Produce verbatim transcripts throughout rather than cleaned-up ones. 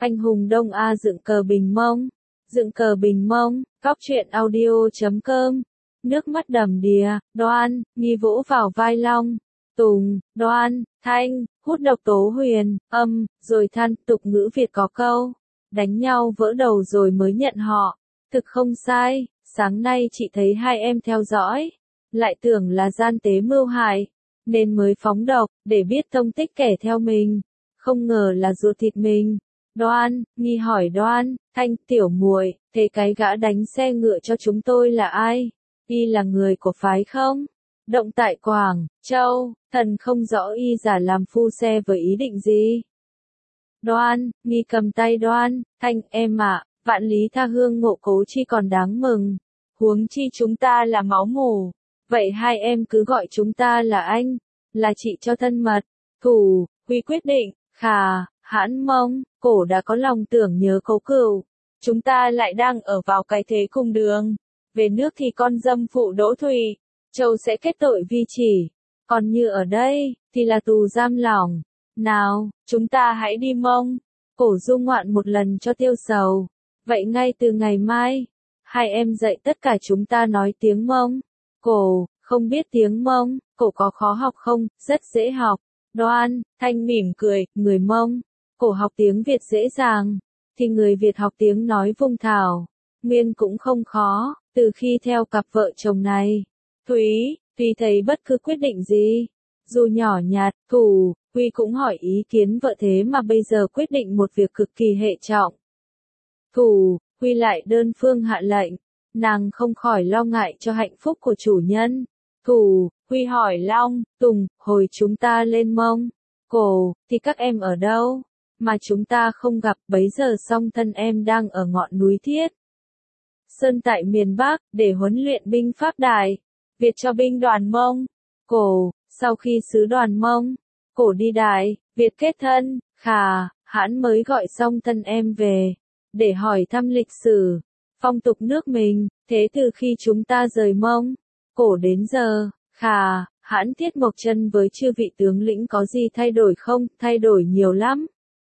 Anh hùng Đông A dựng cờ Bình Mông. Dựng cờ Bình Mông, cóc truyện audio chấm com. Nước mắt đầm đìa, Đoan, Nghi vỗ vào vai Long. Tùng, Đoan, Thanh, hút độc tố huyền, âm, rồi than. Tục ngữ Việt có câu, đánh nhau vỡ đầu rồi mới nhận họ. Thực không sai, sáng nay chị thấy hai em theo dõi, lại tưởng là gian tế mưu hại, nên mới phóng độc, để biết tông tích kẻ theo mình. Không ngờ là ruột thịt mình. Đoan, Nghi hỏi Đoan, Thanh, tiểu muội, thế cái gã đánh xe ngựa cho chúng tôi là ai? Y là người của phái không? Động tại Quảng Châu, thần không rõ y giả làm phu xe với ý định gì. Đoan, Nghi cầm tay Đoan, Thanh, em ạ, vạn lý tha hương ngộ cố chi còn đáng mừng. Huống chi chúng ta là máu mủ. Vậy hai em cứ gọi chúng ta là anh, là chị cho thân mật. Thủ, Huy quyết định, khà, hãn Mông, Cổ đã có lòng tưởng nhớ cố cựu. Chúng ta lại đang ở vào cái thế cùng đường. Về nước thì con dâm phụ Đỗ Thùy, Châu sẽ kết tội vi chỉ. Còn như ở đây, thì là tù giam lỏng. Nào, chúng ta hãy đi Mông. Cổ du ngoạn một lần cho tiêu sầu. Vậy ngay từ ngày mai, hai em dạy tất cả chúng ta nói tiếng Mông. Cổ, không biết tiếng Mông, Cổ có khó học không? Rất dễ học. Đoan, Thanh mỉm cười, người Mông. Cổ học tiếng Việt dễ dàng, thì người Việt học tiếng nói Vung Thảo, Nguyên cũng không khó, từ khi theo cặp vợ chồng này. Thúy, Thúy thấy bất cứ quyết định gì, dù nhỏ nhặt, Thủ, Huy cũng hỏi ý kiến vợ thế mà bây giờ quyết định một việc cực kỳ hệ trọng. Thủ, Huy lại đơn phương hạ lệnh, nàng không khỏi lo ngại cho hạnh phúc của chủ nhân. Thủ, Huy hỏi Long, Tùng, hồi chúng ta lên Mông, Cổ, thì các em ở đâu? Mà chúng ta không gặp, bấy giờ song thân em đang ở ngọn núi Thiết Sơn tại miền Bắc, để huấn luyện binh pháp đài, Việt cho binh đoàn Mông. Cổ, sau khi sứ đoàn Mông, Cổ đi đài, Việt kết thân, khà, hãn mới gọi song thân em về, để hỏi thăm lịch sử, phong tục nước mình. Thế từ khi chúng ta rời Mông, Cổ đến giờ, khà, hãn Tiết Mộc Chân với chư vị tướng lĩnh có gì thay đổi không? Thay đổi nhiều lắm.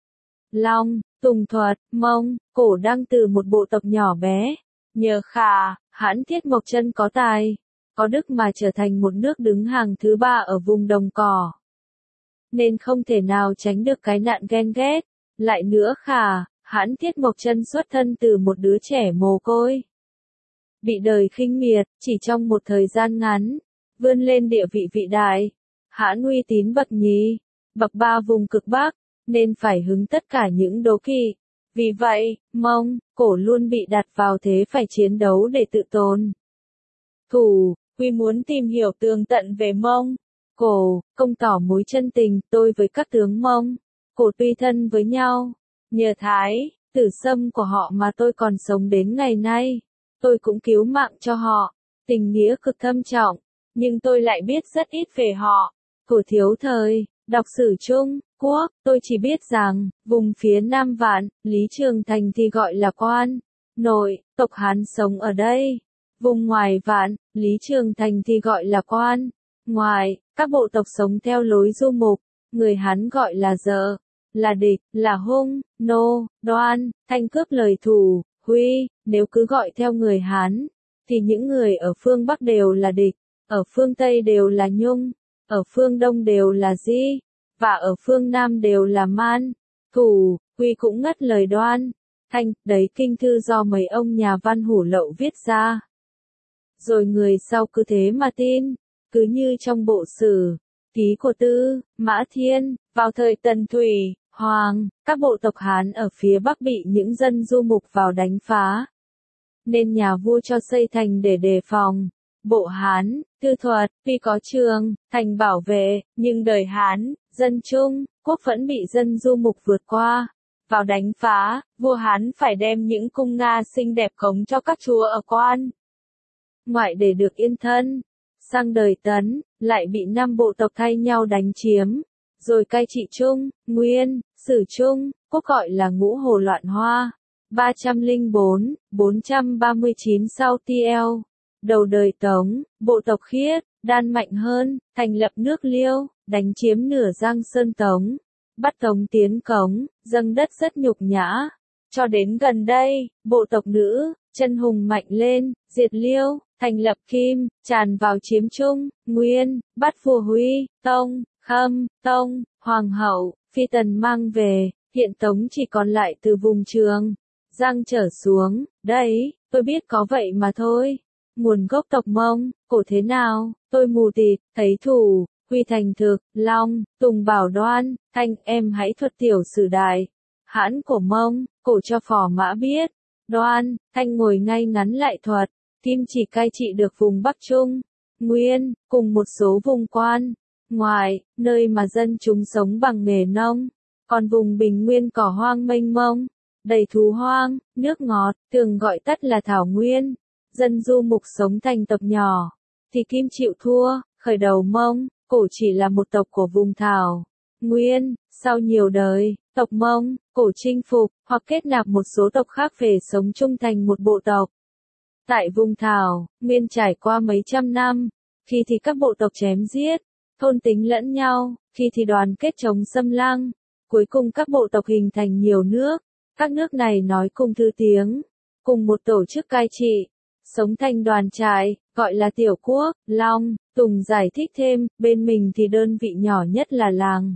Long, Tùng thuật, Mông, Cổ đang từ một bộ tộc nhỏ bé, nhờ khà, hãn Tiết Mộc Chân có tài, có đức mà trở thành một nước đứng hàng thứ ba ở vùng đồng cỏ. Nên không thể nào tránh được cái nạn ghen ghét. Lại nữa khà, hãn Tiết Mộc Chân xuất thân từ một đứa trẻ mồ côi, bị đời khinh miệt, chỉ trong một thời gian ngắn, vươn lên địa vị vị đại, hãn uy tín bậc nhì, bậc ba vùng cực Bắc, nên phải hứng tất cả những đố kỵ. Vì vậy, Mông, Cổ luôn bị đặt vào thế phải chiến đấu để tự tồn. Thủ, Huy muốn tìm hiểu tường tận về Mông, Cổ, công tỏ mối chân tình tôi với các tướng Mông, Cổ tuy thân với nhau, nhờ Thái, Tử Sâm của họ mà tôi còn sống đến ngày nay. Tôi cũng cứu mạng cho họ, tình nghĩa cực thâm trọng, nhưng tôi lại biết rất ít về họ. Cổ thiếu thời, đọc sử Trung Quốc, tôi chỉ biết rằng, vùng phía Nam Vạn, Lý Trường Thành thì gọi là Quan Nội, tộc Hán sống ở đây. Vùng ngoài Vạn, Lý Trường Thành thì gọi là Quan Ngoài, các bộ tộc sống theo lối du mục, người Hán gọi là Dợ, là địch, là hung, nô. Đoan, Thanh cướp lời Thủ, Huy, nếu cứ gọi theo người Hán, thì những người ở phương Bắc đều là địch, ở phương Tây đều là nhung, ở phương Đông đều là di, và ở phương Nam đều là man. Thủ, Huy cũng ngắt lời Đoan, Thanh, đấy kinh thư do mấy ông nhà văn hủ lậu viết ra. Rồi người sau cứ thế mà tin, cứ như trong bộ sử, ký của Tư Mã Thiên, vào thời Tần Thủy Hoàng, các bộ tộc Hán ở phía Bắc bị những dân du mục vào đánh phá, nên nhà vua cho xây thành để đề phòng. Bộ Hán, Tư Thuật, tuy có trường, thành bảo vệ, nhưng đời Hán, dân Trung Quốc vẫn bị dân du mục vượt qua, vào đánh phá. Vua Hán phải đem những cung Nga xinh đẹp cống cho các chúa ở Quan Ngoại để được yên thân. Sang đời Tấn, lại bị năm bộ tộc thay nhau đánh chiếm, rồi cai trị Trung, Nguyên, Sử Trung Quốc gọi là Ngũ Hồ Loạn Hoa. ba trăm lẻ bốn đến bốn trăm ba mươi chín sau T L. Đầu đời Tống, bộ tộc Khiết, đan mạnh hơn, thành lập nước Liêu, đánh chiếm nửa Giang Sơn Tống. bắt Tống tiến cống, dâng đất rất nhục nhã. Cho đến gần đây, bộ tộc nữ, chân hùng mạnh lên, diệt Liêu, thành lập Kim, tràn vào chiếm Trung, Nguyên, bắt vua Huy, Tông, Khâm, Tông, Hoàng hậu, Phi Tần mang về, hiện Tống chỉ còn lại từ vùng Trường Giang trở xuống, đấy, tôi biết có vậy mà thôi. Nguồn gốc tộc Mông, cổ thế nào, tôi mù tịt, thấy thủ, Huy thành thực, Long, Tùng bảo đoan, Thanh em hãy thuật tiểu sử đại. Hãn của Mông, cổ cho phò mã biết. Đoan, Thanh ngồi ngay ngắn lại thuật. Kim chỉ cai trị được vùng Bắc Trung, Nguyên, cùng một số vùng quan, ngoài, nơi mà dân chúng sống bằng nghề nông. Còn vùng Bình Nguyên cỏ hoang mênh mông, đầy thú hoang, nước ngọt, thường gọi tắt là Thảo Nguyên. Dân du mục sống thành tộc nhỏ, thì Kim chịu thua, khởi đầu Mông, cổ chỉ là một tộc của vùng Thảo Nguyên. Sau nhiều đời, tộc Mông, cổ chinh phục, hoặc kết nạp một số tộc khác về sống chung thành một bộ tộc. Tại vùng Thảo Nguyên trải qua mấy trăm năm, khi thì các bộ tộc chém giết, thôn tính lẫn nhau, khi thì đoàn kết chống xâm lăng. Cuối cùng các bộ tộc hình thành nhiều nước, các nước này nói cùng thứ tiếng, cùng một tổ chức cai trị, sống thành đoàn trại, gọi là tiểu quốc. Long, Tùng giải thích thêm, bên mình thì đơn vị nhỏ nhất là làng,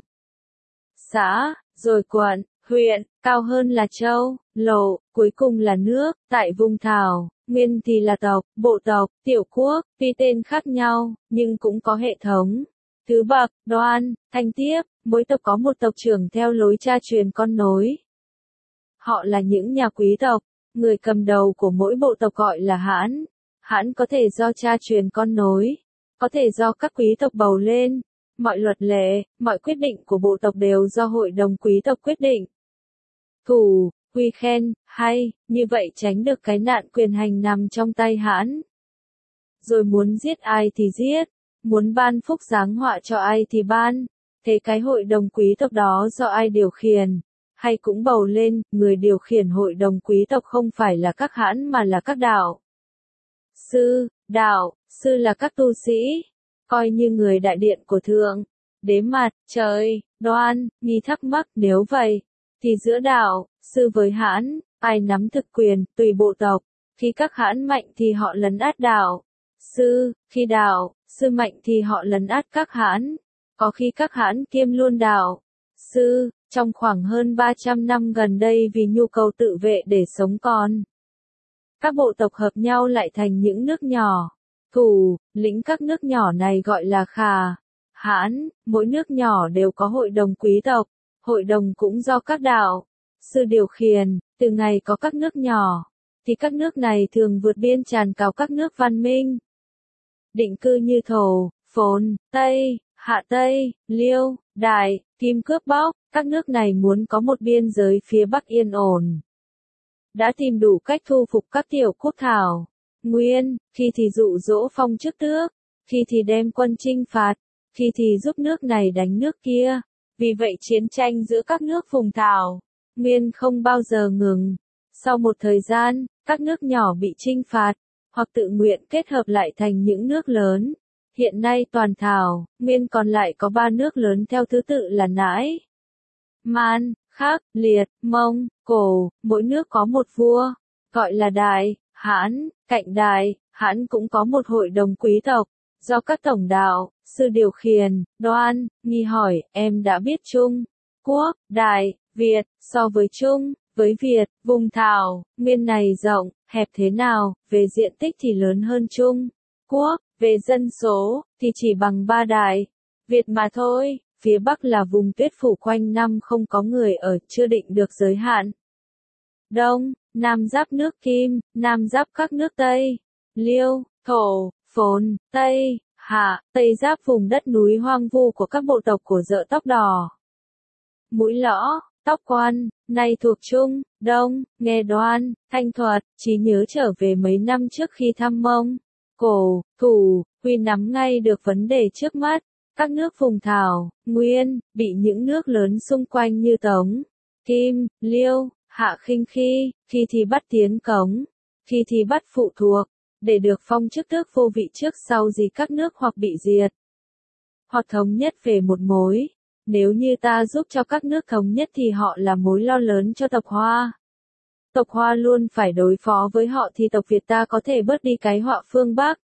xã, rồi quận, huyện, cao hơn là châu, lộ, cuối cùng là nước. Tại vùng Thảo Nguyên thì là tộc, bộ tộc, tiểu quốc, tuy tên khác nhau, nhưng cũng có hệ thống, thứ bậc, đoan, thanh tiếp, mỗi tộc có một tộc trưởng theo lối cha truyền con nối. Họ là những nhà quý tộc, người cầm đầu của mỗi bộ tộc gọi là hãn. Hãn có thể do cha truyền con nối, có thể do các quý tộc bầu lên. Mọi luật lệ, mọi quyết định của bộ tộc đều do hội đồng quý tộc quyết định. Thủ, Huy khen, hay, như vậy tránh được cái nạn quyền hành nằm trong tay hãn. Rồi muốn giết ai thì giết, muốn ban phúc giáng họa cho ai thì ban. Thế cái hội đồng quý tộc đó do ai điều khiển, hay cũng bầu lên, người điều khiển hội đồng quý tộc không phải là các hãn mà là các đạo sư. Đạo sư là các tu sĩ, coi như người đại điện của thượng đế mặt trời. Đoan, nghi thắc mắc, nếu vậy thì giữa đạo sư với hãn, ai nắm thực quyền, tùy bộ tộc. Khi các hãn mạnh thì họ lấn át đạo sư, khi đạo sư mạnh thì họ lấn át các hãn. Có khi các hãn kiêm luôn đạo sư. Trong khoảng hơn ba trăm năm gần đây, vì nhu cầu tự vệ để sống còn, các bộ tộc hợp nhau lại thành những nước nhỏ. Thủ lĩnh các nước nhỏ này gọi là khà hãn. Mỗi nước nhỏ đều có hội đồng quý tộc, hội đồng cũng do các đạo sư điều khiển. Từ ngày có các nước nhỏ, thì các nước này thường vượt biên tràn vào các nước văn minh, định cư như Thổ, Phồn, Tây, Hạ Tây, Liêu, Đại, Kim cướp bóc. Các nước này muốn có một biên giới phía Bắc yên ổn, đã tìm đủ cách thu phục các tiểu quốc Thảo Nguyên, khi thì dụ dỗ phong chức tước, khi thì đem quân chinh phạt, khi thì giúp nước này đánh nước kia. Vì vậy chiến tranh giữa các nước vùng Thảo Nguyên không bao giờ ngừng. Sau một thời gian, các nước nhỏ bị chinh phạt, hoặc tự nguyện kết hợp lại thành những nước lớn. Hiện nay toàn Thảo Nguyên còn lại có ba nước lớn theo thứ tự là Nãi, Man, Khắc, Liệt, Mông, Cổ. Mỗi nước có một vua, gọi là Đại Hãn. Cạnh Đại Hãn cũng có một hội đồng quý tộc, do các tổng đạo sư điều khiển. Đoan, nghi hỏi, em đã biết Trung Quốc, Đại Việt, so với Trung với Việt, vùng Thảo Nguyên này rộng, hẹp thế nào? Về diện tích thì lớn hơn Trung Quốc, về dân số thì chỉ bằng ba Đại Việt mà thôi. Phía Bắc là vùng tuyết phủ quanh năm không có người ở, chưa định được giới hạn. Đông, Nam giáp nước Kim, Nam giáp các nước Tây, Liêu, Thổ, Phồn, Tây, Hạ, Tây giáp vùng đất núi hoang vu của các bộ tộc của Dợ Tóc Đỏ, Mũi Lõ, Tóc Quan, nay thuộc Trung, Đông. Nghe Đoan, Thanh thuật, trí nhớ trở về mấy năm trước khi thăm Mông, Cổ, Thủ, Huy nắm ngay được vấn đề trước mắt. Các nước vùng Thảo Nguyên bị những nước lớn xung quanh như Tống, Kim, Liêu, Hạ khinh khi, khi thì bắt tiến cống, khi thì bắt phụ thuộc, để được phong chức tước vô vị trước sau gì các nước hoặc bị diệt, hoặc thống nhất về một mối nếu như ta giúp cho các nước thống nhất thì họ là mối lo lớn cho tộc Hoa. Tộc Hoa luôn phải đối phó với họ thì tộc Việt ta có thể bớt đi cái họa phương Bắc.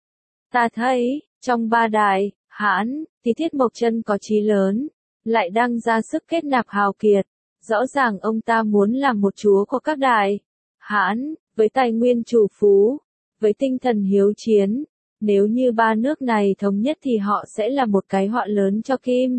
Ta thấy, trong ba đài, Hán, thì Thiết Mộc Chân có chí lớn, lại đang ra sức kết nạp hào kiệt. Rõ ràng ông ta muốn làm một chúa của các đài. Hán, với tài nguyên chủ phú, với tinh thần hiếu chiến, nếu như ba nước này thống nhất thì họ sẽ là một cái họa lớn cho Kim,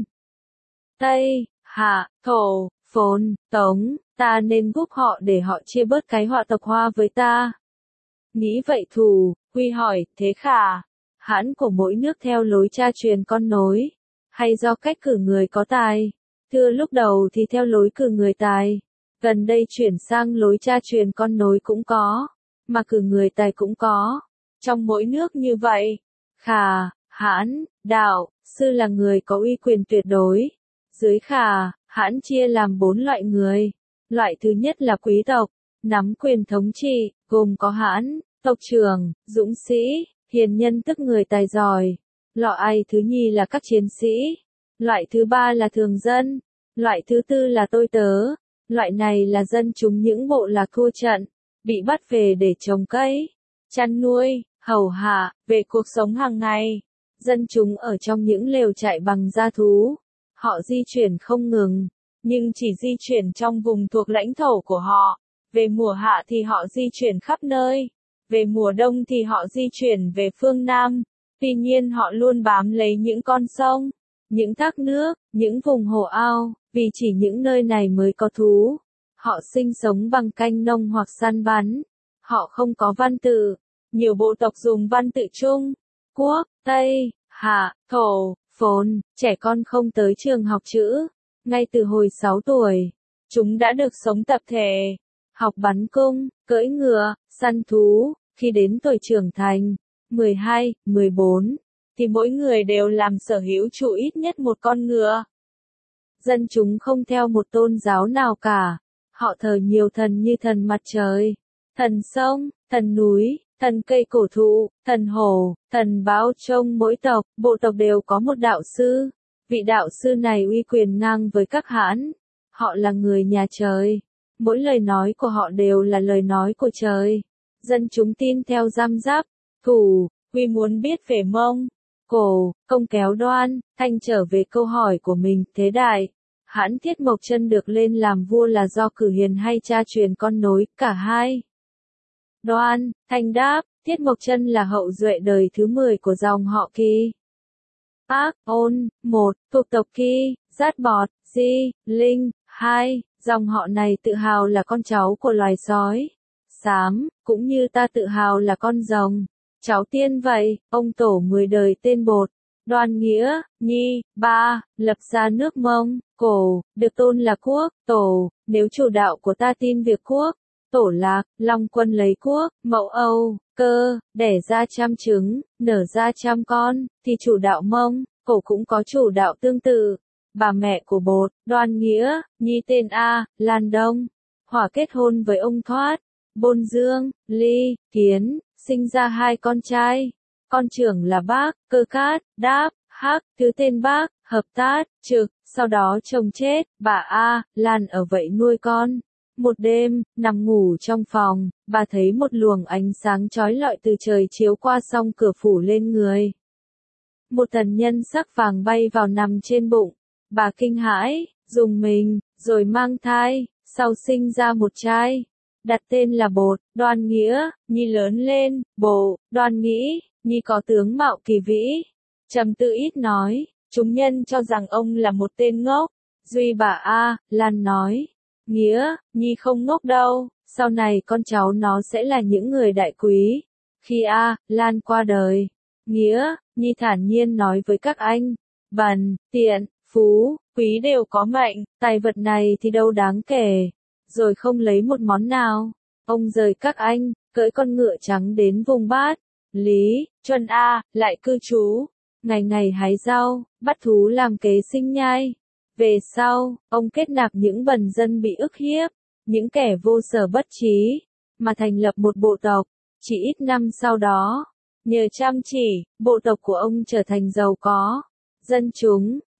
Tây, Hạ, Thổ, Phồn, Tống, ta nên giúp họ để họ chia bớt cái họa tộc Hoa với ta. Nghĩ vậy Thù, Huy hỏi, thế Khả, Hán của mỗi nước theo lối cha truyền con nối, hay do cách cử người có tài? Thưa lúc đầu thì theo lối cử người tài, gần đây chuyển sang lối cha truyền con nối cũng có, mà cử người tài cũng có, trong mỗi nước như vậy. Khả, Hán, Đạo, Sư là người có uy quyền tuyệt đối. Dưới Khả, Hán chia làm bốn loại người. Loại thứ nhất là quý tộc, nắm quyền thống trị, gồm có Hán, tộc trưởng, dũng sĩ, hiền nhân tức người tài giỏi. Loại thứ nhì là các chiến sĩ. Loại thứ ba là thường dân. Loại thứ tư là tôi tớ. Loại này là dân chúng những bộ lạc thua trận, bị bắt về để trồng cây, chăn nuôi, hầu hạ, về cuộc sống hàng ngày. Dân chúng ở trong những lều trại bằng da thú. Họ di chuyển không ngừng, nhưng chỉ di chuyển trong vùng thuộc lãnh thổ của họ. Về mùa hạ thì họ di chuyển khắp nơi. Về mùa đông thì họ di chuyển về phương Nam. Tuy nhiên họ luôn bám lấy những con sông, những thác nước, những vùng hồ ao, vì chỉ những nơi này mới có thú. Họ sinh sống bằng canh nông hoặc săn bắn. Họ không có văn tự. Nhiều bộ tộc dùng văn tự Trung, Quốc, Tây, Hạ, Thổ, Phồn. Trẻ con không tới trường học chữ. Ngay từ hồi sáu tuổi, chúng đã được sống tập thể, học bắn cung, cưỡi ngựa, săn thú. Khi đến tuổi trưởng thành, mười hai, mười bốn, thì mỗi người đều làm sở hữu chủ ít nhất một con ngựa. Dân chúng không theo một tôn giáo nào cả. Họ thờ nhiều thần như thần mặt trời, thần sông, thần núi, thần cây cổ thụ, thần hổ, thần báo. Trong mỗi tộc, bộ tộc đều có một đạo sư. Vị đạo sư này uy quyền ngang với các Hán. Họ là người nhà trời. Mỗi lời nói của họ đều là lời nói của trời. Dân chúng tin theo Giam Giáp. Thủ, Huy muốn biết về Mông Cổ, Công kéo Đoan, Thanh trở về câu hỏi của mình. Thế đại, Hán Thiết Mộc Chân được lên làm vua là do cử hiền hay cha truyền con nối, cả hai? Đoan, Thanh đáp, Thiết Mộc Chân là hậu duệ đời thứ mười của dòng họ Kỳ. Ác, Ôn, một, thuộc tộc Kỳ, Giát Bọt, Di, Linh, hai, dòng họ này tự hào là con cháu của loài sói xám, cũng như ta tự hào là con rồng. Cháu tiên vậy, ông tổ mười đời tên Bột, Đoan Nghĩa, Nhi, ba, lập ra nước Mông Cổ, được tôn là quốc, tổ. Nếu chủ đạo của ta tin việc quốc, tổ lạc, Long Quân lấy quốc, Mậu Âu, Cơ, đẻ ra trăm trứng, nở ra trăm con, thì chủ đạo Mông Cổ cũng có chủ đạo tương tự. Bà mẹ của Bột, Đoan Nghĩa, Nhi tên A, Lan Đông, Hỏa kết hôn với ông Thoát, Bôn Dương, Ly, Kiến, sinh ra hai con trai. Con trưởng là Bác, Cơ Cát, Đáp, Hắc, thứ tên Bác, Hợp Tát, Trực. Sau đó chồng chết, bà A, Lan ở vậy nuôi con. Một đêm, nằm ngủ trong phòng, bà thấy một luồng ánh sáng chói lọi từ trời chiếu qua song cửa phủ lên người. Một thần nhân sắc vàng bay vào nằm trên bụng. Bà kinh hãi, rùng mình, rồi mang thai, sau sinh ra một trai. Đặt tên là Bột, Đoan Nghĩa. Nhi lớn lên, Bộ, Đoan nghĩ, Nhi có tướng mạo kỳ vĩ. Trầm tư ít nói, chúng nhân cho rằng ông là một tên ngốc. Duy bà A, Lan nói, Nghĩa, Nhi không ngốc đâu, sau này con cháu nó sẽ là những người đại quý. Khi A, Lan qua đời, Nghĩa, Nhi thản nhiên nói với các anh, Bần, Tiện, Phú, Quý đều có mệnh, tài vật này thì đâu đáng kể. Rồi không lấy một món nào. Ông rời các anh, cưỡi con ngựa trắng đến vùng Bát, Lý, Chuân A, lại cư trú. Ngày ngày hái rau, bắt thú làm kế sinh nhai. Về sau, ông kết nạp những bần dân bị ức hiếp, những kẻ vô sở bất trí, mà thành lập một bộ tộc. Chỉ ít năm sau đó, nhờ chăm chỉ, bộ tộc của ông trở thành giàu có. Dân chúng,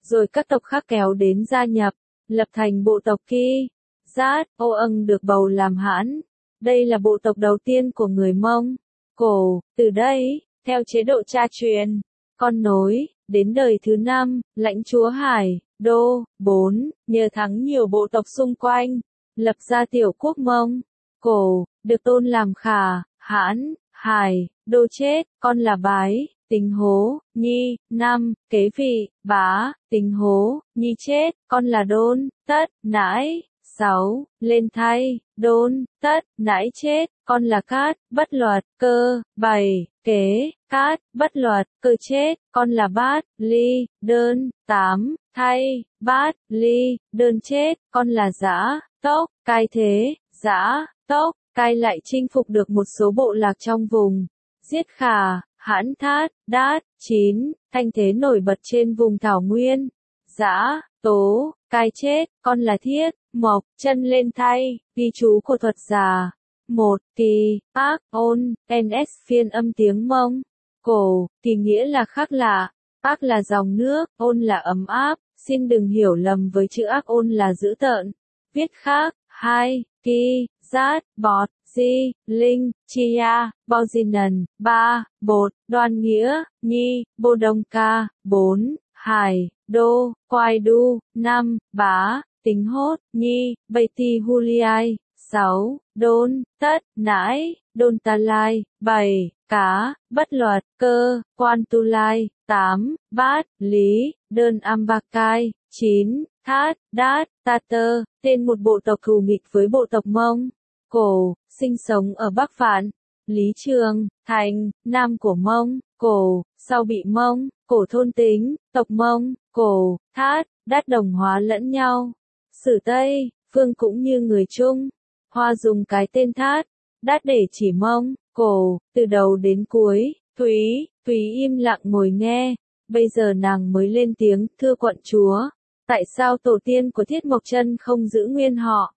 rồi các tộc khác kéo đến gia nhập, lập thành bộ tộc Ki. Giát, Ô Âng được bầu làm hãn. Đây là bộ tộc đầu tiên của người Mông Cổ. Từ đây, theo chế độ cha truyền, con nối, đến đời thứ năm, lãnh chúa Hải, Đô, bốn, nhờ thắng nhiều bộ tộc xung quanh, lập ra tiểu quốc Mông Cổ, được tôn làm Khả, Hãn, Hải, Đô chết, con là Bái, Tính Hố, Nhi, năm, kế vị, Bá, Tính Hố, Nhi chết, con là Đôn, Tất, Nãi, sáu, lên thay, Đôn, Tất, Nãi chết, con là Cát, Bất Luật, Cơ, bảy, kế, Cát, Bất Luật, Cơ chết, con là Bát, Ly, Đơn, tám, thay, Bát, Ly, Đơn chết, con là Dã, Tốc, Cai thế, Dã, Tốc, Cai lại chinh phục được một số bộ lạc trong vùng, giết Khả, Hãn Thát, Đát, chín, thanh thế nổi bật trên vùng thảo nguyên. Dã, Tố, Cai chết, con là Thiết, Mộc, chân lên thay, ghi chú của thuật giả. một. Kỳ, Ác, Ôn, en ét phiên âm tiếng Mông Cổ, kỳ nghĩa là khác lạ, Ác là dòng nước, Ôn là ấm áp, xin đừng hiểu lầm với chữ Ác Ôn là dữ tợn. Viết khác. hai. Ki, Giát, Bọt, Di, Linh, Chia, Bao Di Nần. ba. Bột, Đoan Nghĩa, Nhi, Bô Đông Ca. bốn. Hải, Đô, Quai Đu. năm. Bá, Tính Hốt, Nhi, Bầy Ti Huliai. sáu. Đôn, Tất, Nãi, Đôn Ta Lai. bảy. Cá, Bất Luật, Cơ, Quan Tu Lai. tám. Bát, Lý, Đơn Ambakai. chín. Thát, Đát, Ta Tơ, tên một bộ tộc thù nghịch với bộ tộc Mông Cổ, sinh sống ở Bắc Vạn, Lý Trường, Thành, Nam của Mông Cổ, sau bị Mông Cổ thôn tính, tộc Mông Cổ, Thát, Đát đồng hóa lẫn nhau. Sử Tây, Phương cũng như người Trung, Hoa dùng cái tên Thát, Đát để chỉ Mông Cổ, từ đầu đến cuối. Thúy, Thúy im lặng ngồi nghe, bây giờ nàng mới lên tiếng, thưa quận chúa. Tại sao tổ tiên của Thiết Mộc Chân không giữ nguyên họ,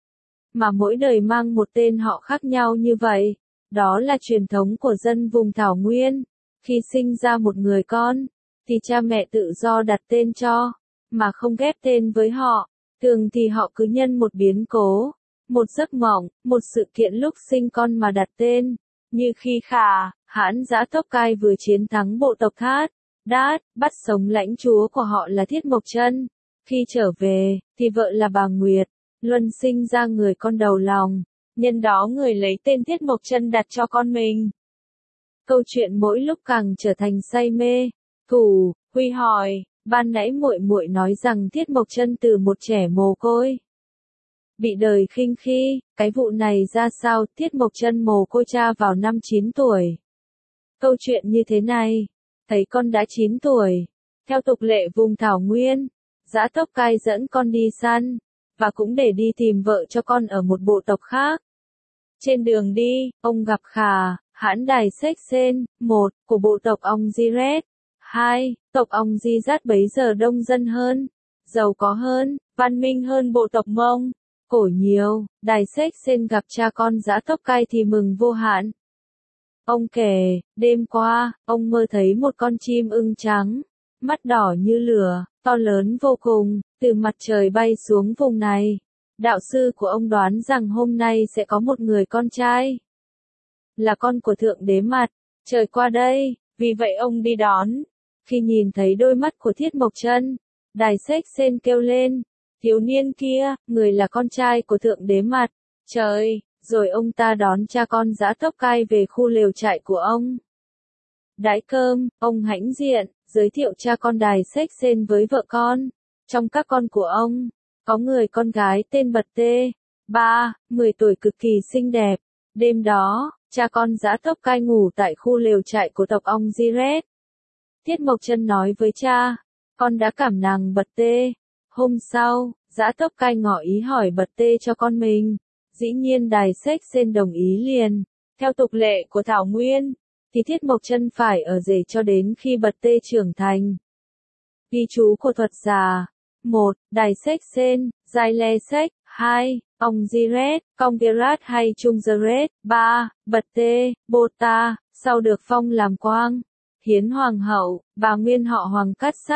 mà mỗi đời mang một tên họ khác nhau như vậy? Đó là truyền thống của dân vùng Thảo Nguyên. Khi sinh ra một người con, thì cha mẹ tự do đặt tên cho, mà không ghép tên với họ. Thường thì họ cứ nhân một biến cố, một giấc mộng, một sự kiện lúc sinh con mà đặt tên. Như khi Khả, Hãn Dã Tốc Cai vừa chiến thắng bộ tộc Thát, Đát, bắt sống lãnh chúa của họ là Thiết Mộc Chân. Khi trở về, thì vợ là bà Nguyệt, luân sinh ra người con đầu lòng, nhân đó người lấy tên Thiết Mộc Chân đặt cho con mình. Câu chuyện mỗi lúc càng trở thành say mê. Thủ, Huy hỏi, ban nãy muội muội nói rằng Thiết Mộc Chân từ một trẻ mồ côi bị đời khinh khi, cái vụ này ra sao? Thiết Mộc Chân mồ côi cha vào năm chín tuổi. Câu chuyện như thế này, thấy con đã chín tuổi, theo tục lệ vùng Thảo Nguyên, Dã Tốc Cai dẫn con đi săn, và cũng để đi tìm vợ cho con ở một bộ tộc khác. Trên đường đi, ông gặp Khả, Hãn Đài Xếch Sên, một, của bộ tộc Ong Di-rét. hai. Tộc Ong Di-rát bấy giờ đông dân hơn, giàu có hơn, văn minh hơn bộ tộc Mông Cổ nhiều. Đài Xếch Sên gặp cha con Dã Tốc Cai thì mừng vô hạn. Ông kể, đêm qua, ông mơ thấy một con chim ưng trắng, mắt đỏ như lửa, to lớn vô cùng, từ mặt trời bay xuống vùng này. Đạo sư của ông đoán rằng hôm nay sẽ có một người con trai, là con của Thượng Đế Mặt Trời qua đây, vì vậy ông đi đón. Khi nhìn thấy đôi mắt của Thiết Mộc Chân, Đài Xếch Sên kêu lên, thiếu niên kia, người là con trai của Thượng Đế Mặt Trời. Rồi ông ta đón cha con Dã Tốc Cai về khu lều trại của ông. Đãi cơm, ông hãnh diện, giới thiệu cha con Đài Xếch Sên với vợ con. Trong các con của ông, có người con gái tên Bật Tê, ba, mười tuổi cực kỳ xinh đẹp. Đêm đó, cha con Dã Tốc Cai ngủ tại khu lều trại của tộc Ong Di-rét. Thiết Mộc Chân nói với cha, con đã cảm nàng Bật Tê. Hôm sau, Dã Tốc Cai ngỏ ý hỏi Bật Tê cho con mình. Dĩ nhiên Đài Xếch Sên đồng ý liền. Theo tục lệ của Thảo Nguyên, thì Thiết Mộc Chân phải ở rể cho đến khi Bật Tê trưởng thành. Ghi chú của thuật giả. một. Đài Xếch Sên, Giai Le Xếch. hai. Ong Di-rét, Conggerat hay Trung Deret. ba. Bật Tê, Bô Ta, sau được phong làm quang hiến hoàng hậu, bà nguyên họ Hoàng Cát Sắc.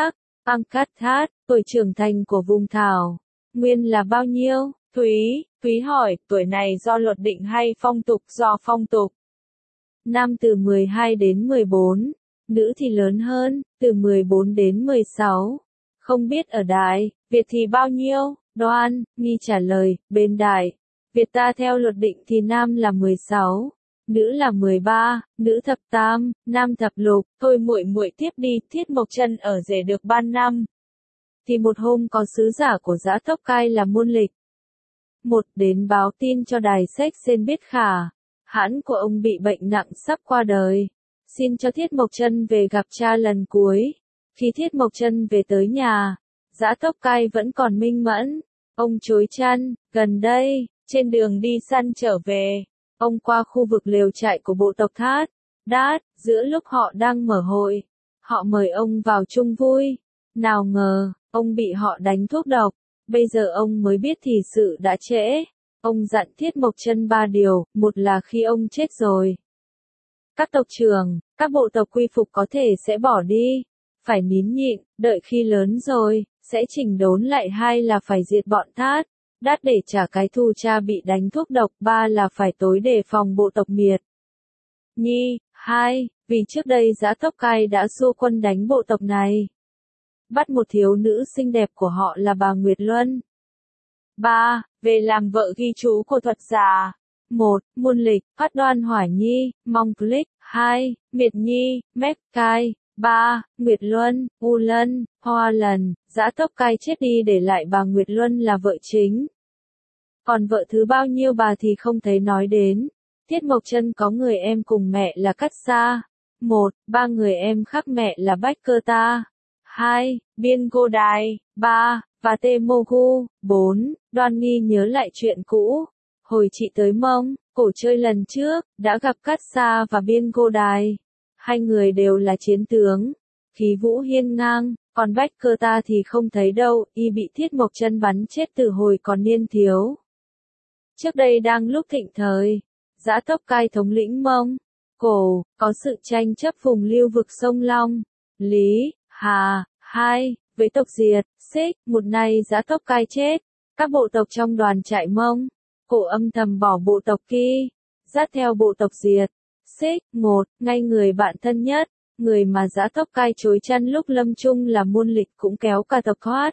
Angkat Thát, tuổi trưởng thành của vùng Thảo, nguyên là bao nhiêu? Thúy, Thúy hỏi, tuổi này do luật định hay phong tục? Do phong tục. Nam từ mười hai đến mười bốn, nữ thì lớn hơn, từ mười bốn đến mười sáu. Không biết ở Đại Việt thì bao nhiêu? Đoan, Nghi trả lời, bên Đại Việt ta theo luật định thì nam là mười sáu, nữ là mười ba, nữ thập tam, nam thập lục. Thôi muội muội tiếp đi, Thiết Mộc Chân ở rể được ba năm. Thì một hôm có sứ giả của Dã Tốc Cai là Muôn Lịch một đến báo tin cho đài sách Sen biết khả, hãn của ông bị bệnh nặng sắp qua đời, xin cho Thiết Mộc Chân về gặp cha lần cuối. Khi Thiết Mộc Chân về tới nhà, Dã Tốc Cai vẫn còn minh mẫn, ông chối chăn. Gần đây, trên đường đi săn trở về, ông qua khu vực lều trại của bộ tộc Thát, Đát, giữa lúc họ đang mở hội, họ mời ông vào chung vui. Nào ngờ, ông bị họ đánh thuốc độc, bây giờ ông mới biết thì sự đã trễ. Ông dặn Thiết Mộc Chân ba điều, một là khi ông chết rồi, các tộc trưởng, các bộ tộc quy phục có thể sẽ bỏ đi, phải nín nhịn, đợi khi lớn rồi, sẽ chỉnh đốn lại. Hai là phải diệt bọn Thát, Đát để trả cái thù cha bị đánh thuốc độc. Ba là phải tối đề phòng bộ tộc Miệt Nhi. Hai, vì trước đây Dã Tốc Cai đã xua quân đánh bộ tộc này, bắt một thiếu nữ xinh đẹp của họ là bà Nguyệt Luân. Ba, về làm vợ ghi chú của thuật giả. Một, Muôn Lịch, Phát Đoan Hỏa Nhi, Mong Click. Hai, Miệt Nhi, Mech Cai. Ba, Nguyệt Luân, U Lân, Hoa Lần. Dã Tốc Cai chết đi để lại bà Nguyệt Luân là vợ chính. Còn vợ thứ bao nhiêu bà thì không thấy nói đến. Thiết Mộc Chân có người em cùng mẹ là Cát Sa. Một, ba người em khác mẹ là Bách Cơ Ta. Hai, Biên Cô Đài. Ba, và Tê Mô Gu. Bốn, Đoan Nghi nhớ lại chuyện cũ. Hồi chị tới Mông Cổ chơi lần trước, đã gặp Cát Sa và Biên Cô Đài. Hai người đều là chiến tướng, khí vũ hiên ngang, còn Bách Cơ Ta thì không thấy đâu, y bị Thiết Mộc Chân bắn chết từ hồi còn niên thiếu. Trước đây đang lúc thịnh thời, Dã Tốc Cai thống lĩnh Mông Cổ, có sự tranh chấp vùng lưu vực sông Long, Lý, Hà. Hai, với tộc Diệt, Xích. Một nay Dã Tốc Cai chết, các bộ tộc trong đoàn trại Mông Cổ âm thầm bỏ bộ tộc Ki, dắt theo bộ tộc Diệt, Xích. Một, ngay người bạn thân nhất, người mà Dã Tốc Cai chối chăn lúc lâm chung là Muôn Lịch cũng kéo cả tộc Thoát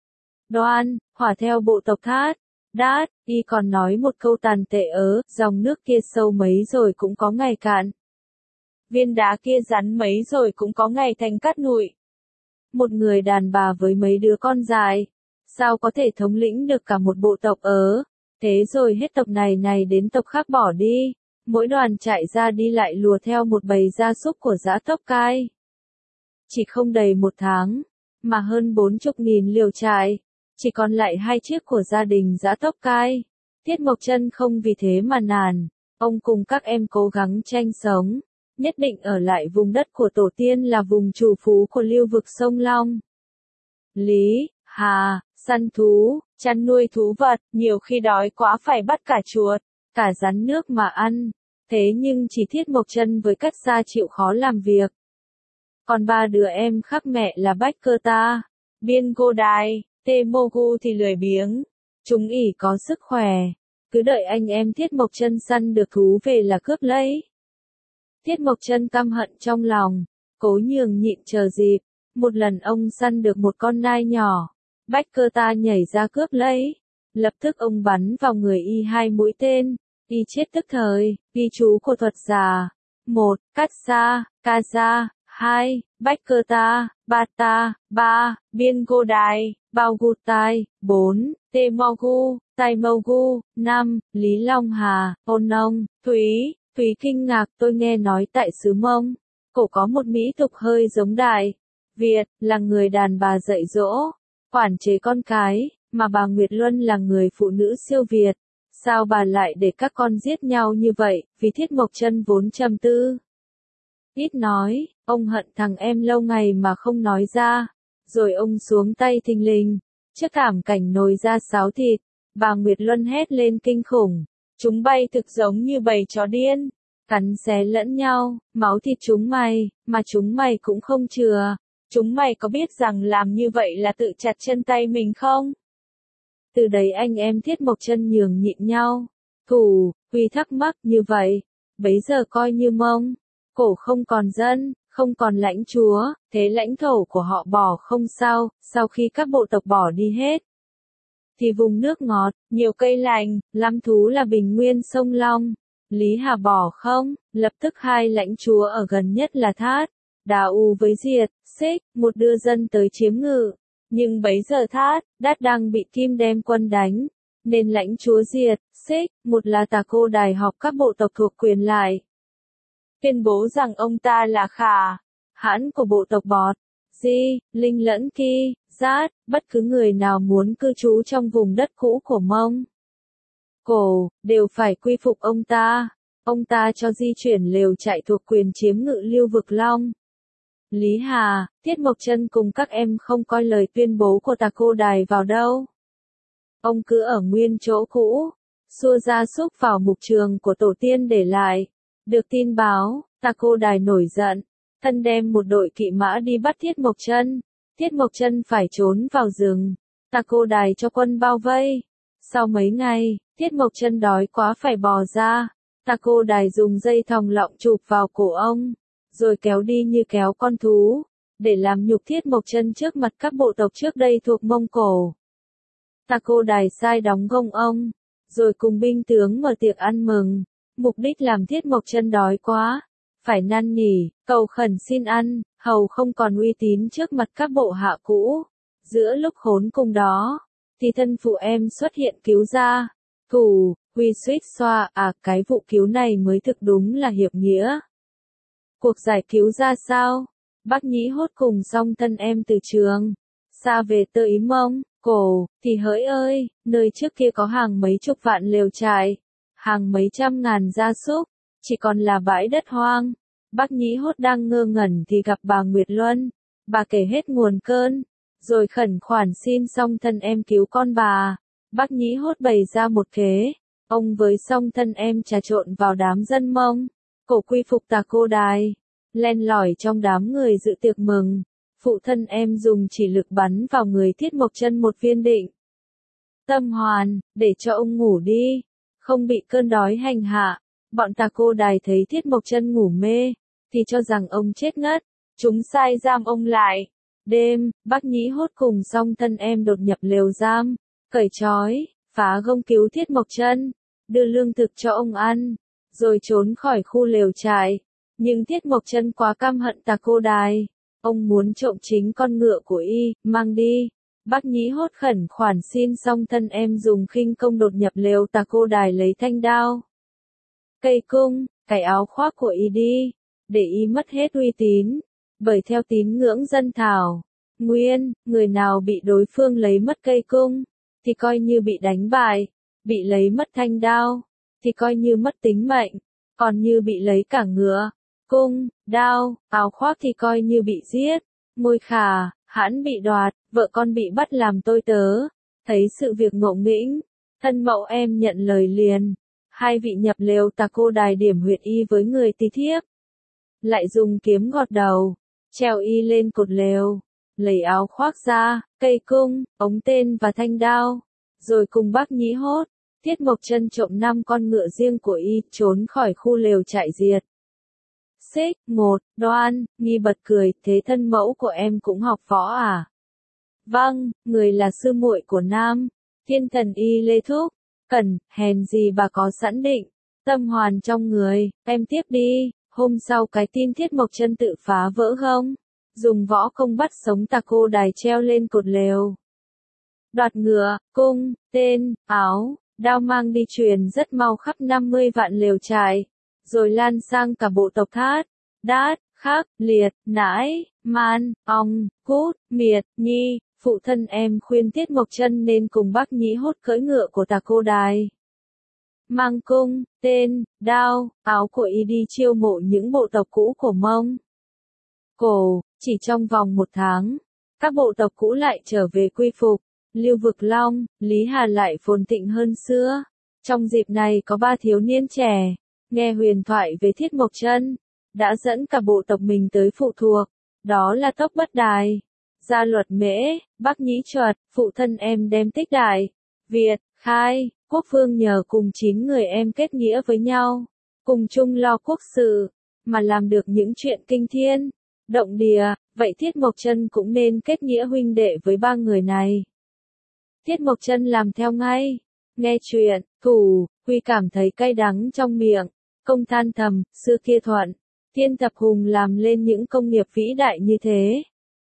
Đoan, hỏa theo bộ tộc Thát, Đát. Y còn nói một câu tàn tệ ớ, dòng nước kia sâu mấy rồi cũng có ngày cạn, viên đá kia rắn mấy rồi cũng có ngày thành cát nụi. Một người đàn bà với mấy đứa con dài, sao có thể thống lĩnh được cả một bộ tộc ớ. Thế rồi hết tộc này này đến tộc khác bỏ đi, mỗi đoàn chạy ra đi lại lùa theo một bầy gia súc của Dã Tốc Cai. Chỉ không đầy một tháng, mà hơn bốn chục nghìn liều trại, chỉ còn lại hai chiếc của gia đình Dã Tốc Cai. Thiết Mộc Chân không vì thế mà nản, ông cùng các em cố gắng tranh sống, nhất định ở lại vùng đất của tổ tiên là vùng chủ phú của lưu vực sông Long, Lý, Hà, săn thú, chăn nuôi thú vật, nhiều khi đói quá phải bắt cả chuột, cả rắn nước mà ăn. Thế nhưng chỉ Thiết Mộc Chân với Cát Sa chịu khó làm việc. Còn ba đứa em khác mẹ là Bách Cơ Ta, Biên Cô Đài, Tê Mô Gu thì lười biếng. Chúng ỷ có sức khỏe, cứ đợi anh em Thiết Mộc Chân săn được thú về là cướp lấy. Thiết Mộc Chân căm hận trong lòng, cố nhường nhịn chờ dịp. Một lần ông săn được một con nai nhỏ, Bách Cơ Ta nhảy ra cướp lấy. Lập tức ông bắn vào người y hai mũi tên, y chết tức thời. Ghi chú của thuật giả. Một, Cát Sa, Ca Gia. Hai, Bách Cơ Ta, Bata. Ba, Biên Cô Đài, Bao Gu Tai. Bốn, Tê Mô Gu, Tai Mâu Gu. Năm, Lý Long Hà, Ôn Nông. Thúy, Thúy kinh ngạc, tôi nghe nói tại xứ Mông Cổ có một mỹ tục hơi giống Đại Việt, là người đàn bà dạy dỗ, quản chế con cái, mà bà Nguyệt Luân là người phụ nữ siêu việt. Sao bà lại để các con giết nhau như vậy? Vì Thiết Mộc Chân vốn trầm tư, ít nói, ông hận thằng em lâu ngày mà không nói ra. Rồi ông xuống tay thình lình, trước thảm cảnh nồi ra sáo thịt, bà Nguyệt Luân hét lên kinh khủng. Chúng bay thực giống như bầy chó điên, cắn xé lẫn nhau, máu thịt chúng mày, mà chúng mày cũng không chừa. Chúng mày có biết rằng làm như vậy là tự chặt chân tay mình không? Từ đấy anh em Thiết Mộc Chân nhường nhịn nhau. Thủ, Huy thắc mắc như vậy. Bấy giờ coi như Mông Cổ không còn dân, không còn lãnh chúa, thế lãnh thổ của họ bỏ không sao, sau khi các bộ tộc bỏ đi hết. Thì vùng nước ngọt, nhiều cây lành, lắm thú là bình nguyên sông Long. Lý Hà bỏ không, lập tức hai lãnh chúa ở gần nhất là Thát, Đà U với Diệt, Xích, một đưa dân tới chiếm ngự. Nhưng bấy giờ Thát, Đát đang bị Kim đem quân đánh, nên lãnh chúa Diệt, Xích, một là Tà Cô Đài họp các bộ tộc thuộc quyền lại. Tuyên bố rằng ông ta là Khả, hãn của bộ tộc Bọt, Di, Linh lẫn Ki, Giát, bất cứ người nào muốn cư trú trong vùng đất cũ của Mông Cổ, đều phải quy phục ông ta. Ông ta cho di chuyển lều trại thuộc quyền chiếm ngự Lưu Vực Long. Lý Hà, Thiết Mộc Chân cùng các em không coi lời tuyên bố của Tà Cô Đài vào đâu. Ông cứ ở nguyên chỗ cũ, xua gia súc vào mục trường của tổ tiên để lại. Được tin báo, Tà Cô Đài nổi giận, thân đem một đội kỵ mã đi bắt Thiết Mộc Chân. Thiết Mộc Chân phải trốn vào rừng. Tà Cô Đài cho quân bao vây. Sau mấy ngày, Thiết Mộc Chân đói quá phải bò ra. Tà Cô Đài dùng dây thòng lọng chụp vào cổ ông, rồi kéo đi như kéo con thú, để làm nhục Thiết Mộc Chân trước mặt các bộ tộc trước đây thuộc Mông Cổ. Tà Cô Đài sai đóng gông ông, rồi cùng binh tướng mở tiệc ăn mừng, mục đích làm Thiết Mộc Chân đói quá, phải năn nỉ, cầu khẩn xin ăn, hầu không còn uy tín trước mặt các bộ hạ cũ. Giữa lúc khốn cùng đó, thì thân phụ em xuất hiện cứu ra. Thủ, Huy suýt xoa, à cái vụ cứu này mới thực đúng là hiệp nghĩa. Cuộc giải cứu ra sao? Bác Nhĩ Hốt cùng song thân em từ trường xa về tới Mông Cổ, thì hỡi ơi, nơi trước kia có hàng mấy chục vạn lều trại, hàng mấy trăm ngàn gia súc, chỉ còn là bãi đất hoang. Bác Nhĩ Hốt đang ngơ ngẩn thì gặp bà Nguyệt Luân. Bà kể hết nguồn cơn, rồi khẩn khoản xin song thân em cứu con bà. Bác Nhĩ Hốt bày ra một kế, ông với song thân em trà trộn vào đám dân Mông Cổ quy phục Tà Cô Đài, len lỏi trong đám người dự tiệc mừng. Phụ thân em dùng chỉ lực bắn vào người Thiết Mộc Chân một viên định tâm hoàn, để cho ông ngủ đi, không bị cơn đói hành hạ. Bọn Tà Cô Đài thấy Thiết Mộc Chân ngủ mê, thì cho rằng ông chết ngất, chúng sai giam ông lại. Đêm, Bác Nhĩ Hốt cùng song thân em đột nhập lều giam, cởi trói, phá gông cứu Thiết Mộc Chân, đưa lương thực cho ông ăn, rồi trốn khỏi khu lều trại. Nhưng Thiết Mộc Chân quá căm hận Tà Cô Đài, ông muốn trộm chính con ngựa của y, mang đi. Bác Nhĩ Hốt khẩn khoản xin song thân em dùng khinh công đột nhập lều Tà Cô Đài lấy thanh đao, cây cung, cái áo khoác của y đi, để y mất hết uy tín. Bởi theo tín ngưỡng dân Thảo Nguyên, người nào bị đối phương lấy mất cây cung, thì coi như bị đánh bại, bị lấy mất thanh đao, thì coi như mất tính mệnh, còn như bị lấy cả ngựa, cung, đao, áo khoác thì coi như bị giết. Môi Khả, hãn bị đoạt, vợ con bị bắt làm tôi tớ. Thấy sự việc ngộ nghĩnh, thân mẫu em nhận lời liền. Hai vị nhập lều Tà Cô Đài điểm huyệt y với người tỳ thiếp, lại dùng kiếm gọt đầu, treo y lên cột lều, lấy áo khoác ra, cây cung, ống tên và thanh đao, rồi cùng Bác Nhĩ Hốt, Thiết Mộc Chân trộm năm con ngựa riêng của y, trốn khỏi khu lều trại diệt. Xích, một, Đoan, Nghi bật cười, thế thân mẫu của em cũng học võ à? Vâng, người là sư muội của Nam Thiên Thần Y Lê Thúc. Cần, hèn gì bà có sẵn định tâm hoàn trong người, em tiếp đi. Hôm sau cái tin Thiết Mộc Chân tự phá vỡ gông, dùng võ công bắt sống Tà Cô Đài treo lên cột lều, đoạt ngựa, cung, tên, áo, đao mang đi truyền rất mau khắp năm mươi vạn lều trại, rồi lan sang cả bộ tộc Thát, Đát, Khắc, Liệt, Nãi, Man, Ong, Cút, Miệt, Nhi. Phụ thân em khuyên Thiết Mộc Chân nên cùng Bác Nhĩ Hốt cưỡi ngựa của Tà Cô Đài, mang cung, tên, đao, áo của y đi chiêu mộ những bộ tộc cũ của Mông Cổ. Chỉ trong vòng một tháng, các bộ tộc cũ lại trở về quy phục. Lưu Vực Long, Lý Hà lại phồn thịnh hơn xưa. Trong dịp này có ba thiếu niên trẻ, nghe huyền thoại về Thiết Mộc Chân, đã dẫn cả bộ tộc mình tới phụ thuộc, đó là Tốc Bất Đài. Gia Luật Mễ, Bắc Nhĩ Chuật, phụ thân em đem Tích Đại, Việt, Khai, Quốc Vương nhờ cùng chín người em kết nghĩa với nhau, cùng chung lo quốc sự, mà làm được những chuyện kinh thiên, động địa, vậy Thiết Mộc Chân cũng nên kết nghĩa huynh đệ với ba người này. Thiết Mộc Chân làm theo ngay, nghe chuyện, thủ, Huy cảm thấy cay đắng trong miệng, công than thầm, xưa kia Thuận, Thiên Tập Hùng làm lên những công nghiệp vĩ đại như thế.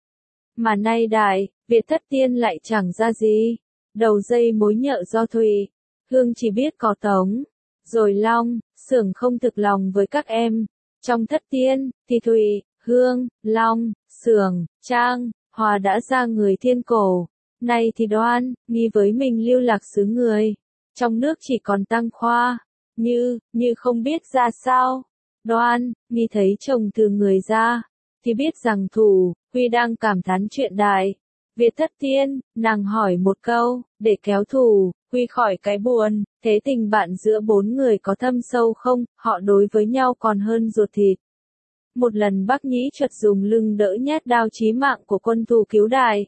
Mà nay Đại, Việt Thất Tiên lại chẳng ra gì, đầu dây mối nhợ do Thùy, Hương chỉ biết có Tống, rồi Long, Xưởng không thực lòng với các em, trong Thất Tiên, thì Thùy, Hương, Long, Xưởng, Trang, Hòa đã ra người thiên cổ, nay thì Đoan, Nghi với mình lưu lạc xứ người, trong nước chỉ còn Tăng Khoa, Như, Như không biết ra sao, Đoan, Nghi thấy chồng từ người ra, thì biết rằng Thủ, Huy đang cảm thán chuyện đại. Việt Thất Tiên, nàng hỏi một câu, để kéo Thủ, Huy khỏi cái buồn, thế tình bạn giữa bốn người có thâm sâu không, họ đối với nhau còn hơn ruột thịt. Một lần Bắc Nhĩ Chuật dùng lưng đỡ nhát đao chí mạng của quân thù cứu Đại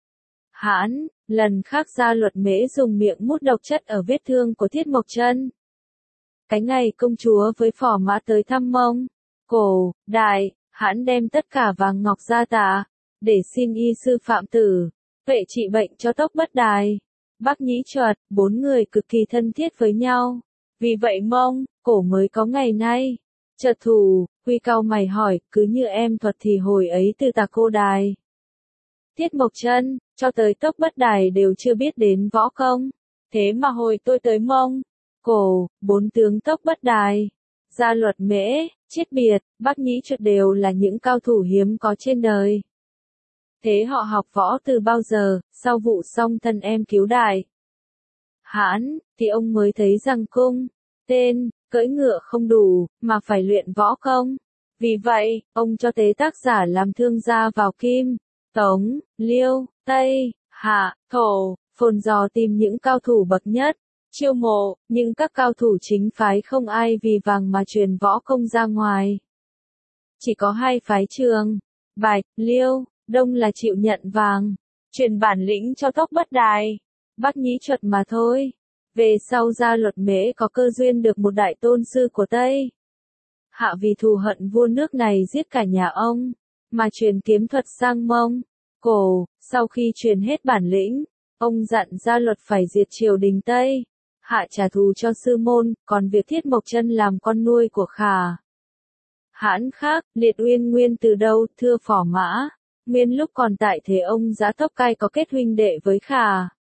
Hãn, lần khác Gia Luật Mễ dùng miệng mút độc chất ở vết thương của Thiết Mộc Chân. Cái ngày công chúa với phò mã tới thăm Mông, Cổ, Đại Hãn đem tất cả vàng ngọc ra tạ, để xin y sư phạm tử, vệ trị bệnh cho Tốc Bất Đài. Bắc Nhĩ Chuật, bốn người cực kỳ thân thiết với nhau. Vì vậy Mông, Cổ mới có ngày nay. Chợt Thủ, Huy cau mày hỏi, cứ như em thuật thì hồi ấy từ Tà Cô Đài, Thiết Mộc Chân, cho tới Tốc Bất Đài đều chưa biết đến võ công. Thế mà hồi tôi tới Mông, Cổ, bốn tướng Tốc Bất Đài, Gia Luật Mễ, Chiết Biệt, Bắc Nhĩ Chuật đều là những cao thủ hiếm có trên đời. Thế họ học võ từ bao giờ, sau vụ song thân em cứu Đại Hãn, thì ông mới thấy rằng cung, tên, cưỡi ngựa không đủ, mà phải luyện võ công. Vì vậy, ông cho tế tác giả làm thương gia vào Kim, Tống, Liêu, Tây, Hạ, Thổ, phồn dò tìm những cao thủ bậc nhất, chiêu mộ, nhưng các cao thủ chính phái không ai vì vàng mà truyền võ công ra ngoài. Chỉ có hai phái Trường, Bạch, Liêu, Đông là chịu nhận vàng, truyền bản lĩnh cho Tốc Bất Đài, Bắc Nhĩ Chuật mà thôi. Về sau Gia Luật Mễ có cơ duyên được một đại tôn sư của Tây Hạ vì thù hận vua nước này giết cả nhà ông, mà truyền kiếm thuật sang Mông, Cổ. Sau khi truyền hết bản lĩnh, ông dặn Gia Luật phải diệt triều đình Tây Hạ trả thù cho sư môn, còn việc Thiết Mộc Chân làm con nuôi của Khả Hãn khác, Liệt Uyên Nguyên từ đâu, thưa phò mã, nguyên lúc còn tại thế ông Dã Tốc Cai có kết huynh đệ với Khả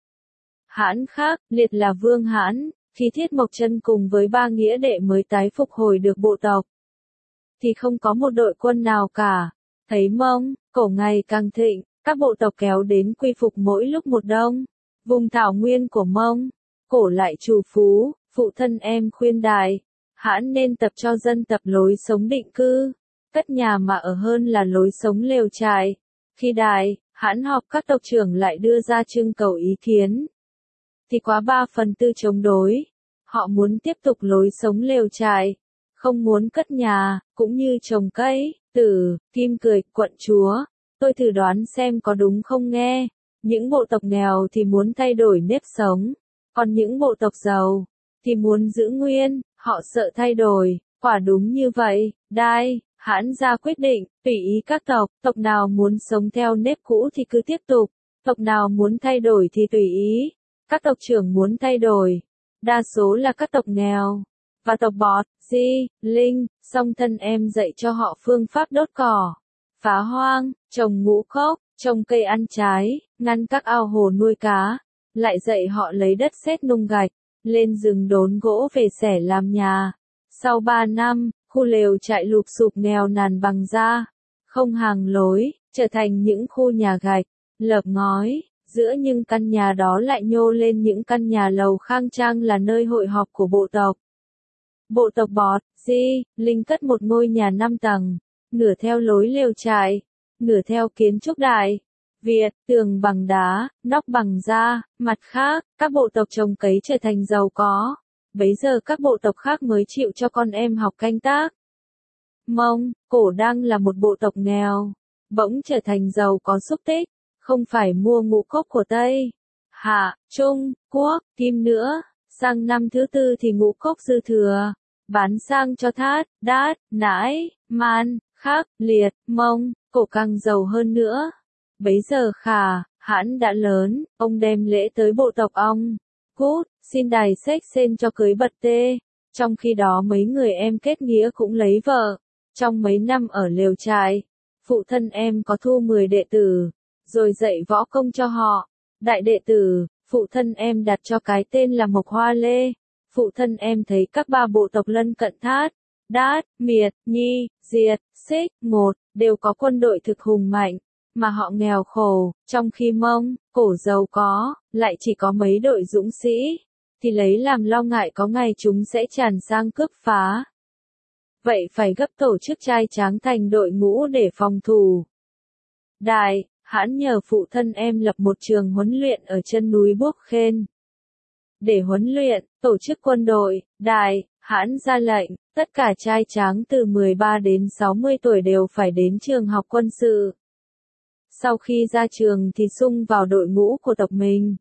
Hãn khác, Liệt là Vương Hãn, khi Thiết Mộc Chân cùng với ba nghĩa đệ mới tái phục hồi được bộ tộc, thì không có một đội quân nào cả. Thấy Mông, Cổ ngày càng thịnh, các bộ tộc kéo đến quy phục mỗi lúc một đông. Vùng thảo nguyên của Mông, Cổ lại trù phú, phụ thân em khuyên Đại Hãn nên tập cho dân tập lối sống định cư, cất nhà mà ở hơn là lối sống lều trại. Khi Đại Hãn họp các tộc trưởng lại đưa ra trưng cầu ý kiến, thì quá ba phần tư chống đối. Họ muốn tiếp tục lối sống lều trại, không muốn cất nhà, cũng như trồng cây. Tử, Kim cười, quận chúa, tôi thử đoán xem có đúng không nghe. Những bộ tộc nghèo thì muốn thay đổi nếp sống, còn những bộ tộc giàu thì muốn giữ nguyên, họ sợ thay đổi. Quả đúng như vậy, Đại Hãn ra quyết định, tùy ý các tộc, tộc nào muốn sống theo nếp cũ thì cứ tiếp tục, tộc nào muốn thay đổi thì tùy ý. Các tộc trưởng muốn thay đổi, đa số là các tộc nghèo, và tộc Bọt, Di, Linh, song thân em dạy cho họ phương pháp đốt cỏ, phá hoang, trồng ngũ cốc, trồng cây ăn trái, ngăn các ao hồ nuôi cá, lại dạy họ lấy đất sét nung gạch, lên rừng đốn gỗ về xẻ làm nhà. Sau ba năm, khu lều trại lụp xụp nghèo nàn bằng da, không hàng lối, trở thành những khu nhà gạch, lợp ngói. Giữa những căn nhà đó lại nhô lên những căn nhà lầu khang trang là nơi hội họp của bộ tộc. Bộ tộc Bọt, Di, Linh cất một ngôi nhà năm tầng, nửa theo lối lều trại, nửa theo kiến trúc Đại Việt, tường bằng đá, nóc bằng da. Mặt khác, các bộ tộc trồng cấy trở thành giàu có. Bấy giờ các bộ tộc khác mới chịu cho con em học canh tác. Mông, Cổ đang là một bộ tộc nghèo, bỗng trở thành giàu có xúc tích, không phải mua ngũ cốc của Tây, Hạ, Trung, Quốc, Kim nữa, sang năm thứ tư thì ngũ cốc dư thừa, bán sang cho Thát, Đát, Nãi, Man, Khắc, Liệt, Mông, Cổ càng giàu hơn nữa. Bấy giờ Khả, Hãn đã lớn, ông đem lễ tới bộ tộc ông, Cút, xin đài xếch xên cho cưới Bật Tê. Trong khi đó mấy người em kết nghĩa cũng lấy vợ. Trong mấy năm ở lều trại, phụ thân em có thu mười đệ tử, rồi dạy võ công cho họ. Đại đệ tử, phụ thân em đặt cho cái tên là Mộc Hoa Lê. Phụ thân em thấy các ba bộ tộc lân cận Thát, Đát, Miệt, Nhi, Diệt, Xích, Ngột, đều có quân đội thực hùng mạnh, mà họ nghèo khổ, trong khi Mông, Cổ giàu có, lại chỉ có mấy đội dũng sĩ, thì lấy làm lo ngại có ngày chúng sẽ tràn sang cướp phá. Vậy phải gấp tổ chức trai tráng thành đội ngũ để phòng thủ. Đại, Hãn nhờ phụ thân em lập một trường huấn luyện ở chân núi Buốc Khên. Để huấn luyện, tổ chức quân đội, Đại, Hãn ra lệnh, tất cả trai tráng từ mười ba đến sáu mươi tuổi đều phải đến trường học quân sự. Sau khi ra trường thì xung vào đội ngũ của tộc mình.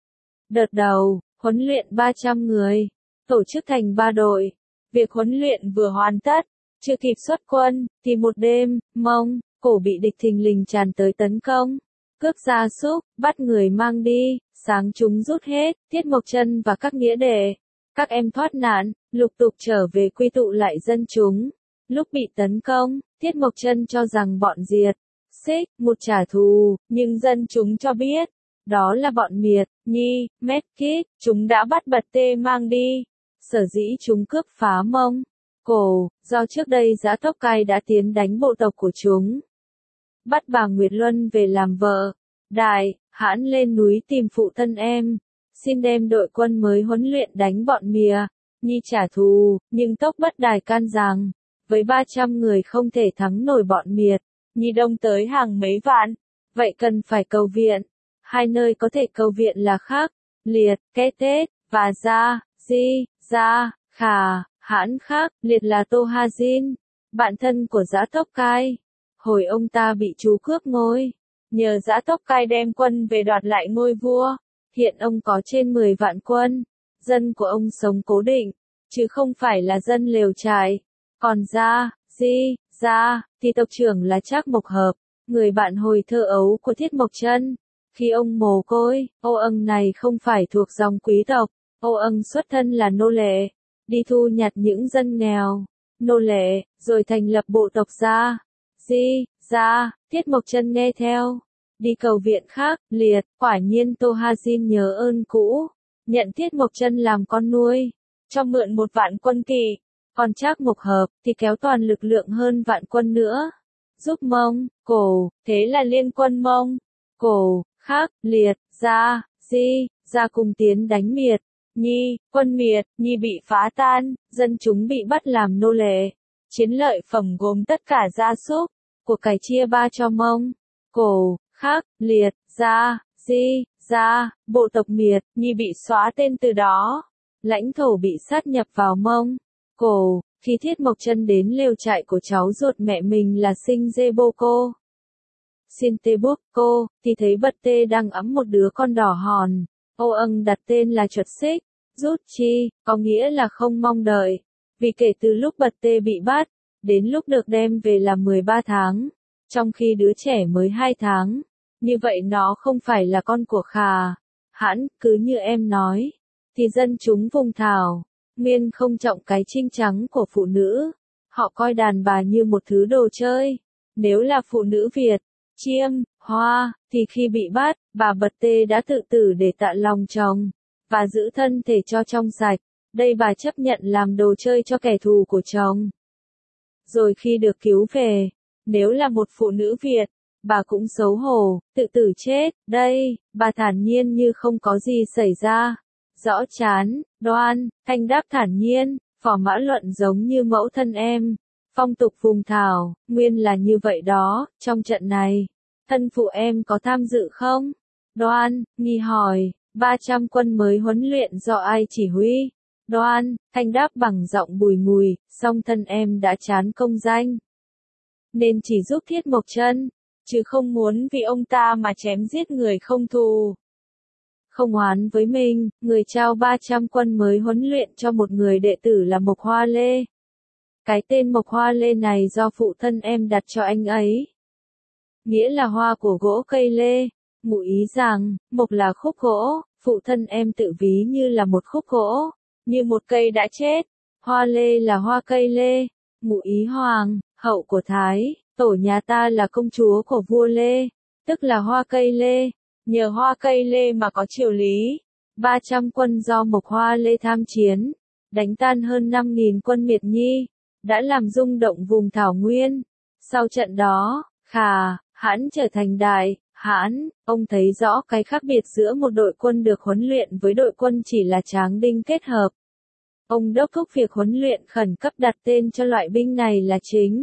Đợt đầu, huấn luyện ba trăm người, tổ chức thành ba đội. Việc huấn luyện vừa hoàn tất, chưa kịp xuất quân, thì một đêm, Mông, Cổ bị địch thình lình tràn tới tấn công, cướp gia súc, bắt người mang đi, sáng chúng rút hết, Tiết Mộc Chân và các nghĩa đệ, các em thoát nạn, lục tục trở về quy tụ lại dân chúng. Lúc bị tấn công, Tiết Mộc Chân cho rằng bọn Diệt, Xích, một trả thù, nhưng dân chúng cho biết, đó là bọn Miệt, Nhi, Mét Kít, chúng đã bắt Bật Tê mang đi. Sở dĩ chúng cướp phá Mông, Cổ, do trước đây Dã Tốc Cai đã tiến đánh bộ tộc của chúng. Bắt bà Nguyệt Luân về làm vợ. Đại, Hãn lên núi tìm phụ thân em, xin đem đội quân mới huấn luyện đánh bọn Mìa, Nhi trả thù, nhưng Tốc Bất Đài can rằng, với ba trăm người không thể thắng nổi bọn Miệt, Nhi đông tới hàng mấy vạn, vậy cần phải cầu viện. Hai nơi có thể cầu viện là Khắc, Liệt, Kế Tết, và Gia, Di, Gia, Khả, Hãn. Khắc, Liệt là Tô Ha Jin, bạn thân của Dã Tốc Cai. Hồi ông ta bị chú cướp ngôi, nhờ Dã Tốc Cai đem quân về đoạt lại ngôi vua. Hiện ông có trên mười vạn quân, dân của ông sống cố định, chứ không phải là dân lều trại. Còn Gia, Di, Gia, thì tộc trưởng là Trác Mộc Hợp, người bạn hồi thơ ấu của Thiết Mộc Chân. Khi ông mồ côi, Ô Âng này không phải thuộc dòng quý tộc, Ô Âng xuất thân là nô lệ, đi thu nhặt những dân nghèo, nô lệ, rồi thành lập bộ tộc Gia, Di, Gia. Thiết Mộc Chân nghe theo, đi cầu viện Khắc, Liệt. Quả nhiên Tô Ha Jin nhớ ơn cũ, nhận Thiết Mộc Chân làm con nuôi, cho mượn một vạn quân kỵ. Còn Trác Mộc Hợp thì kéo toàn lực lượng hơn vạn quân nữa, giúp Mông, Cổ. Thế là liên quân Mông, Cổ, Khắc, Liệt, Gia, Di, Gia cùng tiến đánh Miệt, Nhi. Quân Miệt, Nhi bị phá tan, dân chúng bị bắt làm nô lệ. Chiến lợi phẩm gồm tất cả gia súc, của cải chia ba cho Mông, Cổ, Khắc, Liệt, Gia, Di, Gia. Bộ tộc Miệt, Nhi bị xóa tên từ đó, lãnh thổ bị sát nhập vào Mông, Cổ. Khi Thiết Mộc Chân đến lều trại của cháu ruột mẹ mình là Sinh Jeboko, Xin Tê Bốc Cô, thì thấy Bật Tê đang ẵm một đứa con đỏ hòn. Ô Âng đặt tên là Chuột Xích, rút chi, có nghĩa là không mong đợi. Vì kể từ lúc Bật Tê bị bắt, đến lúc được đem về là mười ba tháng, trong khi đứa trẻ mới hai tháng. Như vậy nó không phải là con của Khà, Hãn. Cứ như em nói, thì dân chúng vùng thảo Nguyên không trọng cái trinh trắng của phụ nữ. Họ coi đàn bà như một thứ đồ chơi. Nếu là phụ nữ Việt, Chiêm, Hoa, thì khi bị bắt, bà Bật Tê đã tự tử để tạ lòng chồng, và giữ thân thể cho trong sạch. Đây bà chấp nhận làm đồ chơi cho kẻ thù của chồng. Rồi khi được cứu về, nếu là một phụ nữ Việt, bà cũng xấu hổ, tự tử chết. Đây, bà thản nhiên như không có gì xảy ra. Rõ chán, đoan, Thanh đáp thản nhiên, Phò Mã Luận giống như mẫu thân em. Phong tục vùng thảo, nguyên là như vậy đó. Trong trận này, thân phụ em có tham dự không? Đoan, nghi hỏi, ba trăm quân mới huấn luyện do ai chỉ huy? Đoan, Thanh đáp bằng giọng bùi ngùi, song thân em đã chán công danh, nên chỉ giúp Thiết Mộc Chân. chứ không muốn vì ông ta mà chém giết người không thù. Không oán với mình, người trao ba trăm quân mới huấn luyện cho một người đệ tử là Mộc Hoa Lê. Cái tên Mộc Hoa Lê này do phụ thân em đặt cho anh ấy. Nghĩa là hoa của gỗ cây lê, ngụ ý rằng, mộc là khúc gỗ, phụ thân em tự ví như là một khúc gỗ, như một cây đã chết. Hoa lê là hoa cây lê, ngụ ý hoàng, hậu của Thái, tổ nhà ta là công chúa của vua Lê, tức là hoa cây lê. Nhờ hoa cây lê mà có triều lý. ba trăm quân do Mộc Hoa Lê tham chiến, đánh tan hơn năm nghìn quân Miệt Nhi, đã làm rung động vùng Thảo Nguyên. Sau trận đó, Khà, Hãn trở thành Đại Hãn, ông thấy rõ cái khác biệt giữa một đội quân được huấn luyện với đội quân chỉ là tráng đinh kết hợp. Ông đốc thúc việc huấn luyện khẩn cấp đặt tên cho loại binh này là chính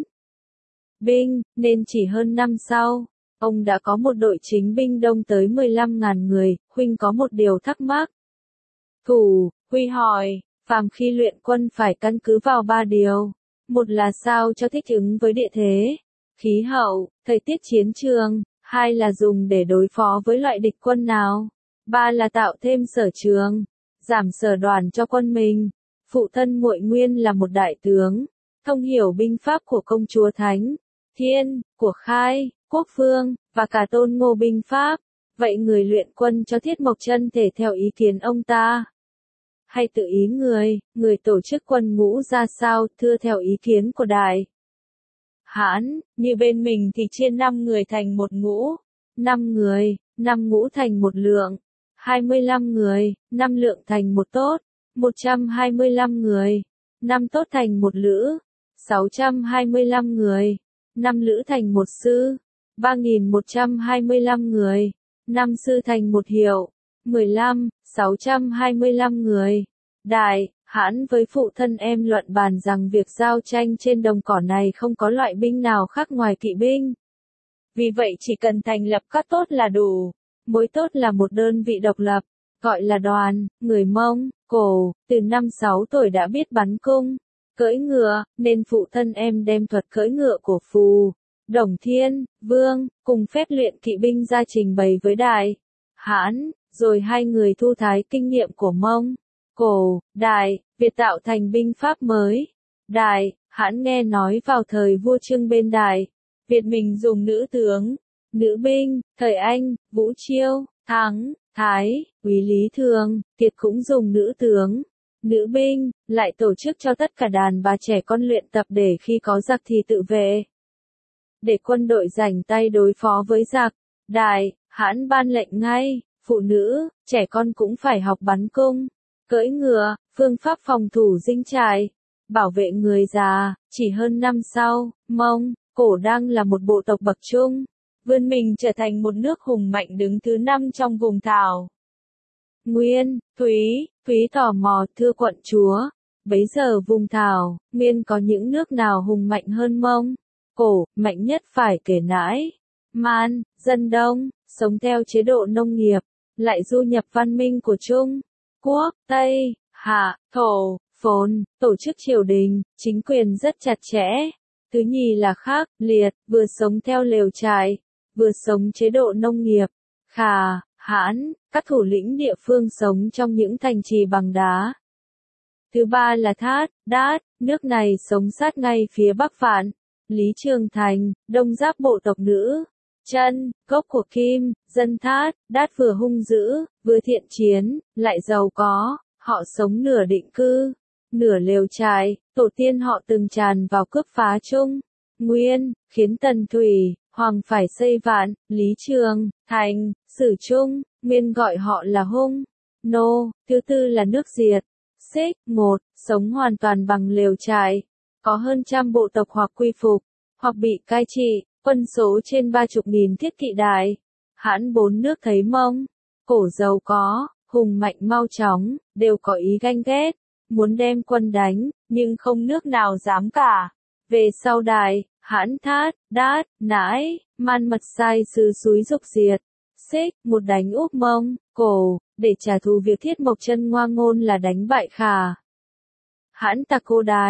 binh, nên chỉ hơn năm sau, ông đã có một đội chính binh đông tới mười lăm nghìn người. Huynh có một điều thắc mắc. Thủ, Huy hỏi, phàm khi luyện quân phải căn cứ vào ba điều. Một là sao cho thích ứng với địa thế, khí hậu, thời tiết chiến trường. Hai là dùng để đối phó với loại địch quân nào. Ba là tạo thêm sở trường, giảm sở đoàn cho quân mình. Phụ thân Muội Nguyên là một đại tướng, thông hiểu binh pháp của công chúa Thánh Thiên, của Khai, Quốc Vương, và cả Tôn Ngô binh pháp. Vậy người luyện quân cho Thiết Mộc Chân thể theo ý kiến ông ta, hay tự ý người, người tổ chức quân ngũ ra sao, thưa theo ý kiến của Đại Hãn? Như bên mình thì chia năm người thành một ngũ. năm người, năm ngũ thành một lượng. hai mươi lăm người, năm lượng thành một tốt. một trăm hai mươi lăm người, năm tốt thành một lữ. sáu trăm hai mươi lăm người, năm lữ thành một sư. ba nghìn một trăm hai mươi lăm người, năm sư thành một hiệu. mười lăm, sáu trăm hai mươi lăm người. Đại Hãn với phụ thân em luận bàn rằng việc giao tranh trên đồng cỏ này không có loại binh nào khác ngoài kỵ binh. Vì vậy chỉ cần thành lập các tốt là đủ. Mỗi tốt là một đơn vị độc lập, gọi là đoàn. Người Mông, Cổ, từ năm sáu tuổi đã biết bắn cung, cưỡi ngựa, nên phụ thân em đem thuật cưỡi ngựa của Phù, Đồng Thiên, Vương, cùng phép luyện kỵ binh ra trình bày với Đại Hãn, rồi hai người thu thái kinh nghiệm của Mông, Cổ, Đại, Việt tạo thành binh pháp mới. Đại Hãn nghe nói vào thời vua Trương bên Đại Việt mình dùng nữ tướng, nữ binh, thời Anh, Vũ Chiêu, Thắng, Thái, Úy Lý Thường, Kiệt cũng dùng nữ tướng, nữ binh, lại tổ chức cho tất cả đàn bà trẻ con luyện tập để khi có giặc thì tự vệ. Để quân đội rảnh tay đối phó với giặc, Đại Hãn ban lệnh ngay, phụ nữ, trẻ con cũng phải học bắn cung, cưỡi ngựa, phương pháp phòng thủ dinh trại, bảo vệ người già. Chỉ hơn năm sau, Mông, Cổ đang là một bộ tộc bậc trung, vươn mình trở thành một nước hùng mạnh đứng thứ năm trong vùng Thảo Nguyên. Thúy, Thúy tò mò, thưa quận chúa, bấy giờ vùng Thảo Nguyên có những nước nào hùng mạnh hơn Mông, Cổ? Mạnh nhất phải kể nãi Man, dân đông, sống theo chế độ nông nghiệp, lại du nhập văn minh của Trung Quốc, Tây, Hạ, Thổ, Phồn, tổ chức triều đình, chính quyền rất chặt chẽ. Thứ nhì là Khác, Liệt, vừa sống theo lều trại, vừa sống chế độ nông nghiệp. Khà, Hãn, các thủ lĩnh địa phương sống trong những thành trì bằng đá. Thứ ba là Thát, Đát, nước này sống sát ngay phía bắc Vạn Lý Trường Thành, đông giáp bộ tộc nữ Chân, gốc của Kim. Dân Thát, Đát vừa hung dữ, vừa thiện chiến, lại giàu có. Họ sống nửa định cư, nửa lều trại. Tổ tiên họ từng tràn vào cướp phá Trung Nguyên, khiến Tần Thủy Hoàng phải xây Vạn Lý Trường Thành, Sử Trung Nguyên gọi họ là hung nô. Thứ tư là nước diệt. Xích, một, sống hoàn toàn bằng lều trại, có hơn trăm bộ tộc hoặc quy phục, hoặc bị cai trị, quân số trên ba chục nghìn thiết kỵ. Đại Hãn bốn nước thấy Mông, Cổ giàu có, hùng mạnh mau chóng, đều có ý ganh ghét, muốn đem quân đánh, nhưng không nước nào dám cả. Về sau Đại Hãn, Thát, Đát, Nãi, Man mật sai sứ xúi dục diệt. Xích, một đánh úp Mông, Cổ, để trả thù việc Thiết Mộc Chân ngoa ngôn là đánh bại Khà Hãn tặc Cô Đài,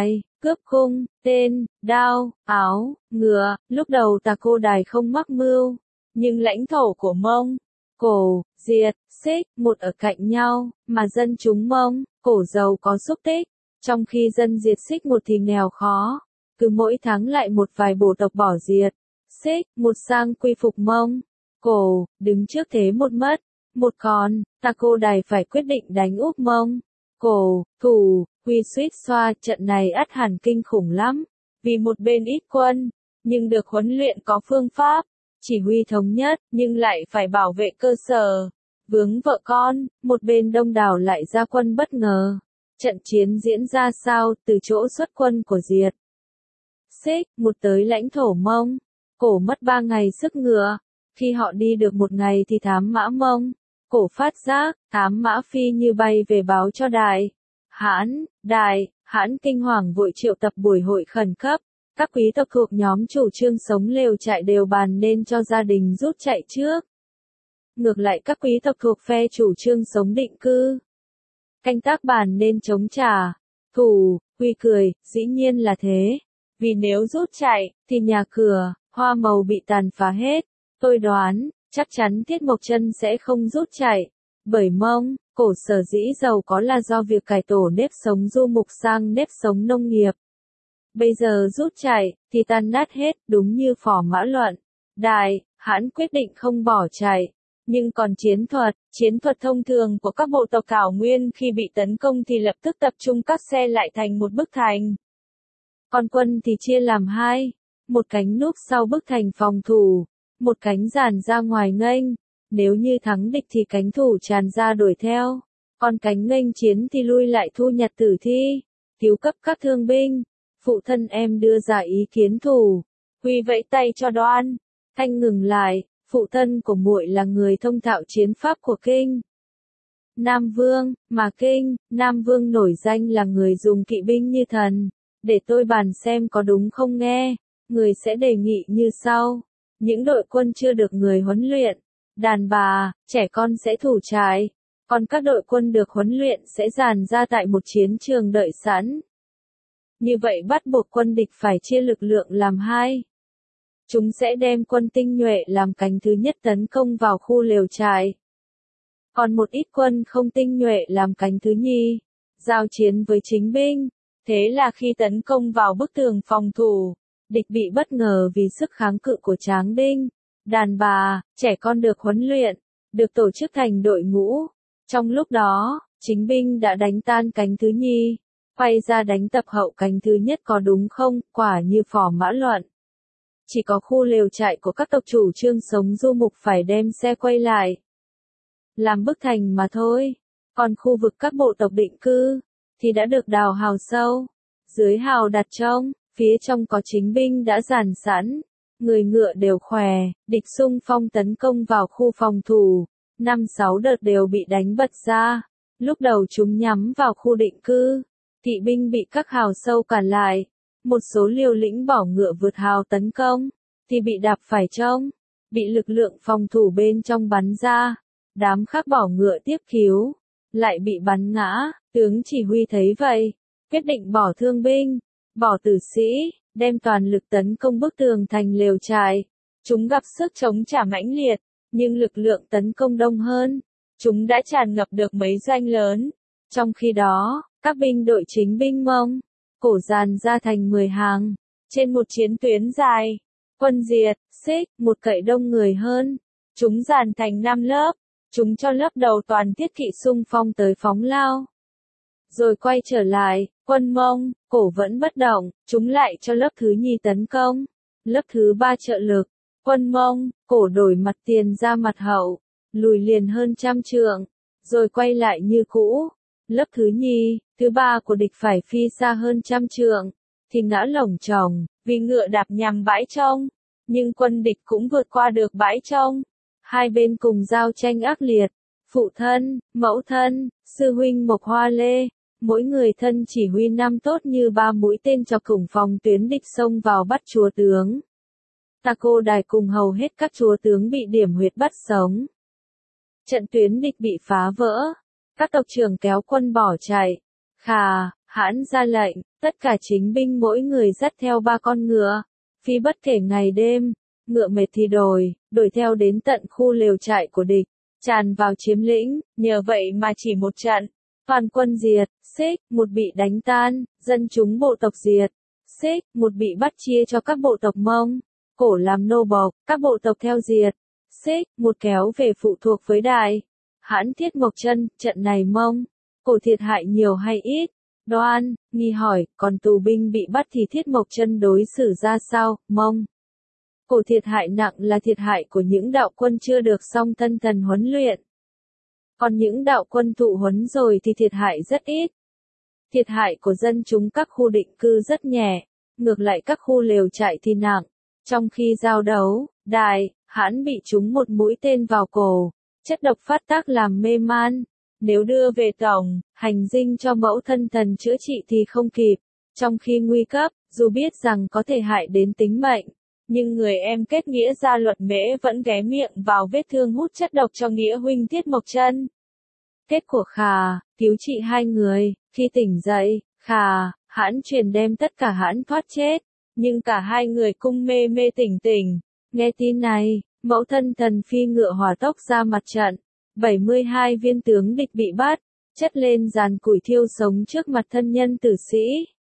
cướp cung, tên, đao, áo, ngựa, lúc đầu Tà Cô Đài không mắc mưu, nhưng lãnh thổ của Mông, Cổ, Diệt, Xích, một ở cạnh nhau, mà dân chúng Mông, Cổ giàu có xúc tích, trong khi dân Diệt Xích một thì nghèo khó, cứ mỗi tháng lại một vài bộ tộc bỏ Diệt, Xích, một sang quy phục Mông, Cổ, đứng trước thế một mất, một còn, Tà Cô Đài phải quyết định đánh úp Mông, Cổ, thủ, quy suýt xoa, trận này ắt hẳn kinh khủng lắm, vì một bên ít quân, nhưng được huấn luyện có phương pháp, chỉ huy thống nhất, nhưng lại phải bảo vệ cơ sở, vướng vợ con, một bên đông đảo lại ra quân bất ngờ. Trận chiến diễn ra sao, từ chỗ xuất quân của Diệt Xích, một tới lãnh thổ Mông, Cổ mất ba ngày sức ngựa, khi họ đi được một ngày thì thám mã Mông, Cổ phát giác, thám mã phi như bay về báo cho Đại Hãn, Đại Hãn kinh hoàng vội triệu tập buổi hội khẩn cấp, các quý tộc thuộc nhóm chủ trương sống lều trại đều bàn nên cho gia đình rút chạy trước. Ngược lại các quý tộc thuộc phe chủ trương sống định cư, canh tác bàn nên chống trả, thủ, Quy cười, dĩ nhiên là thế, vì nếu rút chạy, thì nhà cửa, hoa màu bị tàn phá hết, tôi đoán, chắc chắn Tiết Mộc Chân sẽ không rút chạy, bởi Mông, Cổ sở dĩ giàu có là do việc cải tổ nếp sống du mục sang nếp sống nông nghiệp. Bây giờ rút chạy, thì tan nát hết, đúng như Phò Mã luận. Đại Hãn quyết định không bỏ chạy, nhưng còn chiến thuật, chiến thuật thông thường của các bộ tộc Thảo Nguyên khi bị tấn công thì lập tức tập trung các xe lại thành một bức thành. Còn quân thì chia làm hai, một cánh núp sau bức thành phòng thủ, một cánh dàn ra ngoài nghênh, nếu như thắng địch thì cánh thủ tràn ra đuổi theo, còn cánh nghênh chiến thì lui lại thu nhặt tử thi, cứu cấp các thương binh. Phụ thân em đưa ra ý kiến thủ, Huy vẫy tay cho Đoan, Thanh ngừng lại, phụ thân của muội là người thông thạo chiến pháp của Kinh Nam Vương, mà Kinh Nam Vương nổi danh là người dùng kỵ binh như thần, để tôi bàn xem có đúng không nghe, người sẽ đề nghị như sau, những đội quân chưa được người huấn luyện, đàn bà, trẻ con sẽ thủ trại, còn các đội quân được huấn luyện sẽ dàn ra tại một chiến trường đợi sẵn. Như vậy bắt buộc quân địch phải chia lực lượng làm hai. Chúng sẽ đem quân tinh nhuệ làm cánh thứ nhất tấn công vào khu lều trại. Còn một ít quân không tinh nhuệ làm cánh thứ nhì, giao chiến với chính binh. Thế là khi tấn công vào bức tường phòng thủ, địch bị bất ngờ vì sức kháng cự của tráng đinh. Đàn bà, trẻ con được huấn luyện, được tổ chức thành đội ngũ. Trong lúc đó, chính binh đã đánh tan cánh thứ nhì. Quay ra đánh tập hậu cánh thứ nhất có đúng không, quả như Phò Mã luận. Chỉ có khu lều trại của các tộc chủ trương sống du mục phải đem xe quay lại, làm bức thành mà thôi, còn khu vực các bộ tộc định cư, thì đã được đào hào sâu, dưới hào đặt trông, phía trong có chính binh đã dàn sẵn, người ngựa đều khỏe, địch xung phong tấn công vào khu phòng thủ, năm sáu đợt đều bị đánh bật ra, lúc đầu chúng nhắm vào khu định cư. Kỵ binh bị các hào sâu cản lại, một số liều lĩnh bỏ ngựa vượt hào tấn công, thì bị đạp phải trông, bị lực lượng phòng thủ bên trong bắn ra, đám khác bỏ ngựa tiếp cứu, lại bị bắn ngã, tướng chỉ huy thấy vậy, quyết định bỏ thương binh, bỏ tử sĩ, đem toàn lực tấn công bức tường thành lều trại. Chúng gặp sức chống trả mãnh liệt, nhưng lực lượng tấn công đông hơn, chúng đã tràn ngập được mấy doanh lớn, trong khi đó, các binh đội chính binh Mông, Cổ dàn ra thành mười hàng, trên một chiến tuyến dài, quân Diệt Xích, một cậy đông người hơn, chúng dàn thành năm lớp, chúng cho lớp đầu toàn thiết kỵ xung phong tới phóng lao. Rồi quay trở lại, quân Mông, Cổ vẫn bất động, chúng lại cho lớp thứ nhì tấn công, lớp thứ ba trợ lực, quân Mông, Cổ đổi mặt tiền ra mặt hậu, lùi liền hơn trăm trượng, rồi quay lại như cũ. Lớp thứ nhì, thứ ba của địch phải phi xa hơn trăm trượng, thì ngã lổng chồng, vì ngựa đạp nhằm bãi trông, nhưng quân địch cũng vượt qua được bãi trông. Hai bên cùng giao tranh ác liệt, phụ thân, mẫu thân, sư huynh Mộc Hoa Lê, mỗi người thân chỉ huy năm tốt như ba mũi tên chọc thủng phòng tuyến địch xông vào bắt chúa tướng. Tà Cô Đài cùng hầu hết các chúa tướng bị điểm huyệt bắt sống. Trận tuyến địch bị phá vỡ. Các tộc trưởng kéo quân bỏ chạy. Khà, Hãn ra lệnh, tất cả chính binh mỗi người dắt theo ba con ngựa, phi bất kể ngày đêm, ngựa mệt thì đồi, đuổi theo đến tận khu lều trại của địch, tràn vào chiếm lĩnh, nhờ vậy mà chỉ một trận, toàn quân diệt, xích, một bị đánh tan, dân chúng bộ tộc diệt, xích, một bị bắt chia cho các bộ tộc Mông, Cổ làm nô bộc, các bộ tộc theo diệt, xích, một kéo về phụ thuộc với Đại, Hãn Thiết Mộc Chân, trận này Mông, Cổ thiệt hại nhiều hay ít? Đoan, nghi hỏi, còn tù binh bị bắt thì Thiết Mộc Chân đối xử ra sao? Mông. Cổ thiệt hại nặng là thiệt hại của những đạo quân chưa được song tân thần huấn luyện. Còn những đạo quân thụ huấn rồi thì thiệt hại rất ít. Thiệt hại của dân chúng các khu định cư rất nhẹ, ngược lại các khu lều trại thì nặng. Trong khi giao đấu, Đại, Hãn bị trúng một mũi tên vào cổ, chất độc phát tác làm mê man. Nếu đưa về tổng, hành dinh cho mẫu thân thần chữa trị thì không kịp. Trong khi nguy cấp, dù biết rằng có thể hại đến tính mệnh, nhưng người em kết nghĩa gia Luật Mễ vẫn ghé miệng vào vết thương hút chất độc cho nghĩa huynh Thiết Mộc Chân. Kết của Khà, cứu trị hai người, khi tỉnh dậy, Khà, Hãn truyền đem tất cả Hãn thoát chết, nhưng cả hai người cung mê mê tỉnh tỉnh. Nghe tin này, mẫu thân thần phi ngựa hỏa tốc ra mặt trận. bảy mươi hai viên tướng địch bị bắt, chất lên giàn củi thiêu sống trước mặt thân nhân tử sĩ.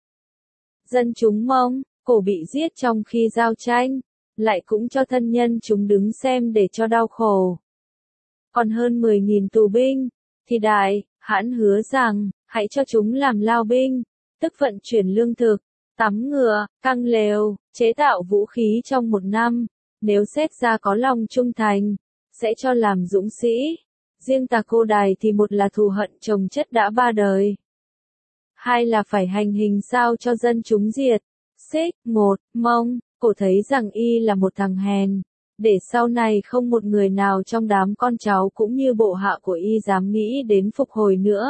Dân chúng Mông, Cổ bị giết trong khi giao tranh, lại cũng cho thân nhân chúng đứng xem để cho đau khổ. Còn hơn mười nghìn tù binh, thì Đại, Hãn hứa rằng, hãy cho chúng làm lao binh, tức vận chuyển lương thực, tắm ngựa, căng lều, chế tạo vũ khí trong một năm, nếu xét ra có lòng trung thành, sẽ cho làm dũng sĩ. Riêng Tà Cô Đài thì một là thù hận chồng chất đã ba đời. Hai là phải hành hình sao cho dân chúng diệt. Xích, một, Mông, Cổ thấy rằng y là một thằng hèn. Để sau này không một người nào trong đám con cháu cũng như bộ hạ của y dám nghĩ đến phục hồi nữa.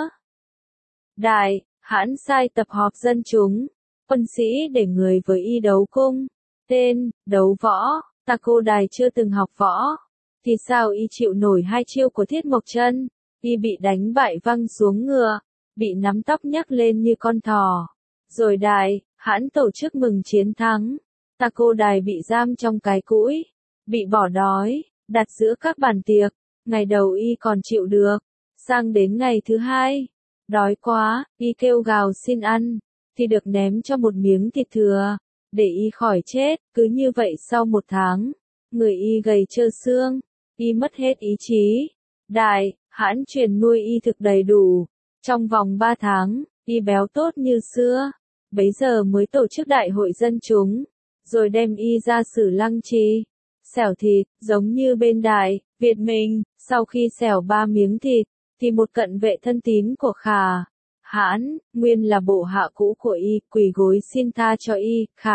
Đại, Hãn sai tập họp dân chúng, quân sĩ để người với y đấu cung. Tên, đấu võ, Tà Cô Đài chưa từng học võ. Thì sao y chịu nổi hai chiêu của Thiết Mộc Chân? Y bị đánh bại văng xuống ngựa, bị nắm tóc nhấc lên như con thỏ. Rồi Đại, Hãn tổ chức mừng chiến thắng. Tà Cô Đài bị giam trong cái cũi, bị bỏ đói, đặt giữa các bàn tiệc. Ngày đầu y còn chịu được, sang đến ngày thứ hai, đói quá, y kêu gào xin ăn, thì được ném cho một miếng thịt thừa, để y khỏi chết. Cứ như vậy sau một tháng, người y gầy trơ xương, y mất hết ý chí. Đại, Hãn truyền nuôi y thực đầy đủ. Trong vòng ba tháng, y béo tốt như xưa. Bấy giờ mới tổ chức đại hội dân chúng, rồi đem y ra xử lăng trì. Xẻo thịt, giống như bên Đại, Việt mình, sau khi xẻo ba miếng thịt, thì một cận vệ thân tín của Khà, Hãn, nguyên là bộ hạ cũ của y, quỳ gối xin tha cho y. Khà,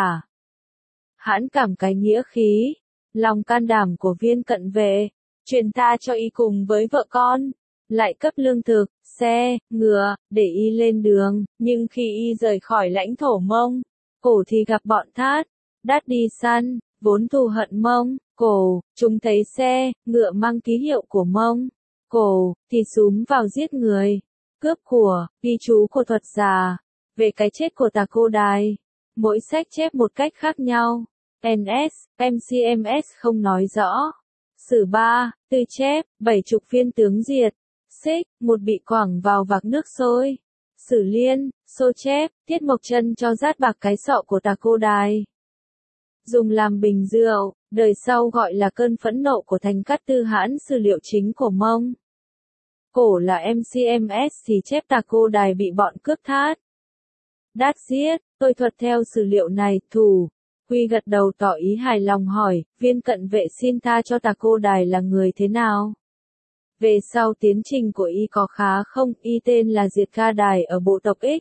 Hãn cảm cái nghĩa khí, lòng can đảm của viên cận vệ, truyền tha cho y cùng với vợ con, lại cấp lương thực, xe, ngựa, để y lên đường. Nhưng khi y rời khỏi lãnh thổ Mông, Cổ thì gặp bọn Thát, Đát đi săn, vốn thù hận Mông, Cổ. Chúng thấy xe, ngựa mang ký hiệu của Mông, Cổ, thì xúm vào giết người, cướp của. Ghi chú của thuật giả về cái chết của Tà Cô Đài, mỗi sách chép một cách khác nhau. en ét, em xê em ét không nói rõ. Sử ba, Tư chép, bảy chục viên tướng diệt. Xích, một bị quẳng vào vạc nước sôi. Sử Liên, Xô chép, Thiết Mộc Chân cho rát bạc cái sọ của Tà Cô Đài, dùng làm bình rượu, đời sau gọi là cơn phẫn nộ của Thành Cát Tư Hãn. Sử liệu chính của Mông Cổ là em xê em ét thì chép Tà Cô Đài bị bọn cướp Thát, Đát giết. Tôi thuật theo sử liệu này. Thủ Huy gật đầu tỏ ý hài lòng hỏi, viên cận vệ xin tha cho Tà Cô Đài là người thế nào? Về sau tiến trình của y có khá không? Y tên là Diệt Ca Đài ở bộ tộc X.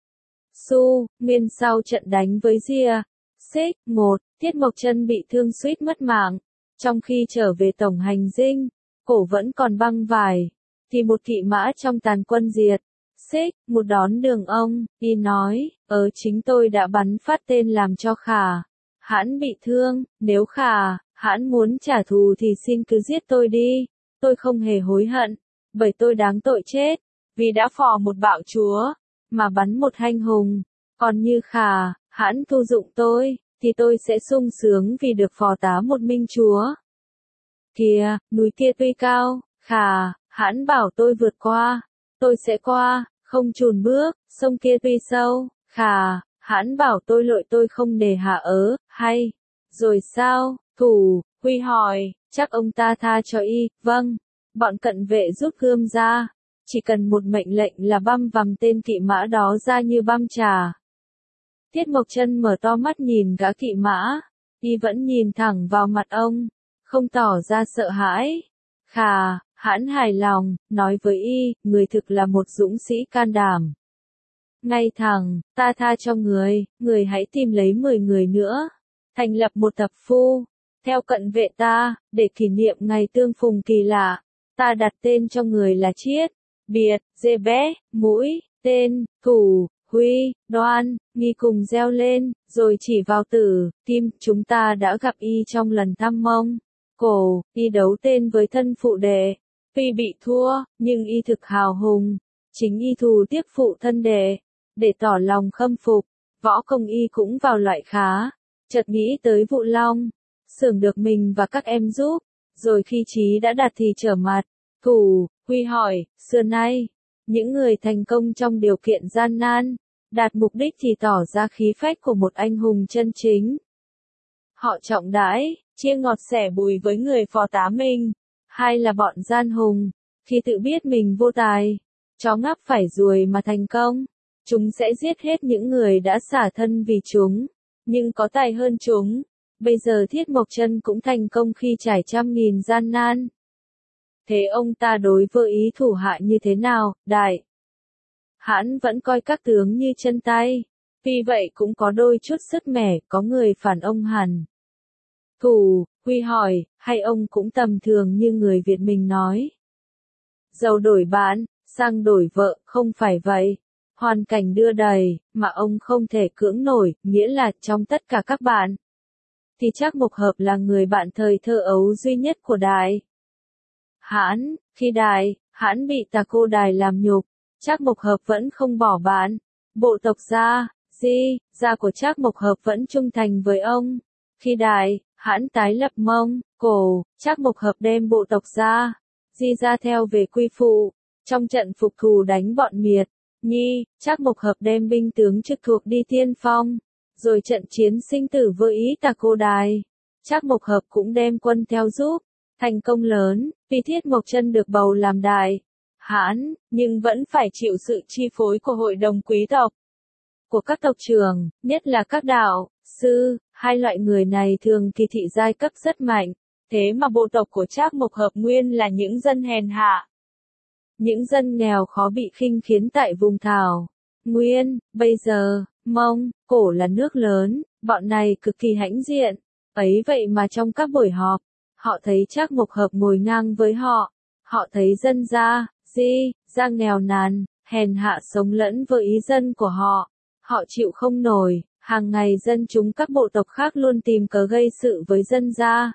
Su, nguyên sau trận đánh với Ria. Xích, một, Thiết Mộc Chân bị thương suýt mất mạng. Trong khi trở về tổng hành dinh, Cổ vẫn còn băng vải, thì một kỵ mã trong tàn quân diệt. Xích, một đón đường ông, y nói, ờ chính tôi đã bắn phát tên làm cho Khà, Hãn bị thương. Nếu Khà, Hãn muốn trả thù thì xin cứ giết tôi đi. Tôi không hề hối hận, bởi tôi đáng tội chết, vì đã phò một bạo chúa, mà bắn một anh hùng. Còn như Khả, hãn thu dụng tôi, thì tôi sẽ sung sướng vì được phò tá một minh chúa. Kìa, núi kia tuy cao, Khả, hãn bảo tôi vượt qua, tôi sẽ qua, không chùn bước, sông kia tuy sâu, Khả, hãn bảo tôi lội tôi không nề hạ ớ, hay, rồi sao, Thủ, Huy hỏi, chắc ông ta tha cho y, vâng, bọn cận vệ rút gươm ra, chỉ cần một mệnh lệnh là băm vằm tên kỵ mã đó ra như băm trà. Tiết Mộc Chân mở to mắt nhìn gã kỵ mã, y vẫn nhìn thẳng vào mặt ông, không tỏ ra sợ hãi. Khà, hãn hài lòng, nói với y, người thực là một dũng sĩ can đảm. Ngay thẳng, ta tha cho người, người hãy tìm lấy mười người nữa, thành lập một thập phu, theo cận vệ ta, để kỷ niệm ngày tương phùng kỳ lạ, ta đặt tên cho người là Chiết, Biệt, Dê Bé, Mũi, Tên, Thủ, Huy, Đoan, Nghi cùng reo lên, rồi chỉ vào Tử, Kim, chúng ta đã gặp y trong lần thăm Mông Cổ, y đấu tên với thân phụ đệ, tuy bị thua, nhưng y thực hào hùng, chính y thù tiếc phụ thân đệ, để tỏ lòng khâm phục, võ công y cũng vào loại khá, chợt nghĩ tới Vụ Long, xưởng được mình và các em giúp, rồi khi chí đã đạt thì trở mặt. Thủ, Huy hỏi, xưa nay, những người thành công trong điều kiện gian nan, đạt mục đích thì tỏ ra khí phách của một anh hùng chân chính. Họ trọng đãi, chia ngọt sẻ bùi với người phò tá mình, hay là bọn gian hùng, khi tự biết mình vô tài, chó ngáp phải ruồi mà thành công, chúng sẽ giết hết những người đã xả thân vì chúng, nhưng có tài hơn chúng. Bây giờ Thiết Mộc Chân cũng thành công khi trải trăm nghìn gian nan. Thế ông ta đối với ý thủ hạ như thế nào, đại? Hãn vẫn coi các tướng như chân tay, vì vậy cũng có đôi chút sức mẻ, có người phản ông hẳn. Thủ, Huy hỏi, hay ông cũng tầm thường như người Việt mình nói? Giàu đổi bạn, sang đổi vợ, không phải vậy. Hoàn cảnh đưa đẩy, mà ông không thể cưỡng nổi, nghĩa là trong tất cả các bạn, thì Trác Mộc Hợp là người bạn thời thơ ấu duy nhất của Đại. Hãn, khi Đại, Hãn bị Tà Cô Đài làm nhục, Trác Mộc Hợp vẫn không bỏ bạn. Bộ tộc gia, Di, gia của Trác Mộc Hợp vẫn trung thành với ông. Khi Đại, Hãn tái lập Mông Cổ, Trác Mộc Hợp đem bộ tộc gia, Di ra theo về quy phụ. Trong trận phục thù đánh bọn Miệt, Nhi, Trác Mộc Hợp đem binh tướng trực thuộc đi tiên phong. Rồi trận chiến sinh tử với ý Tà Cô Đài, Trác Mộc Hợp cũng đem quân theo giúp, thành công lớn, vì Thiết Mộc Chân được bầu làm đại Hãn, nhưng vẫn phải chịu sự chi phối của hội đồng quý tộc, của các tộc trưởng, nhất là các đạo sư. Hai loại người này thường kỳ thị giai cấp rất mạnh, thế mà bộ tộc của Trác Mộc Hợp nguyên là những dân hèn hạ, những dân nghèo khó bị khinh khiến tại vùng Thảo Nguyên. Bây giờ, Mông Cổ là nước lớn, bọn này cực kỳ hãnh diện, ấy vậy mà trong các buổi họp, họ thấy Trác Mộc Hợp ngồi ngang với họ, họ thấy dân gia, Di, gia nghèo nàn, hèn hạ sống lẫn với ý dân của họ, họ chịu không nổi, hàng ngày dân chúng các bộ tộc khác luôn tìm cớ gây sự với dân gia.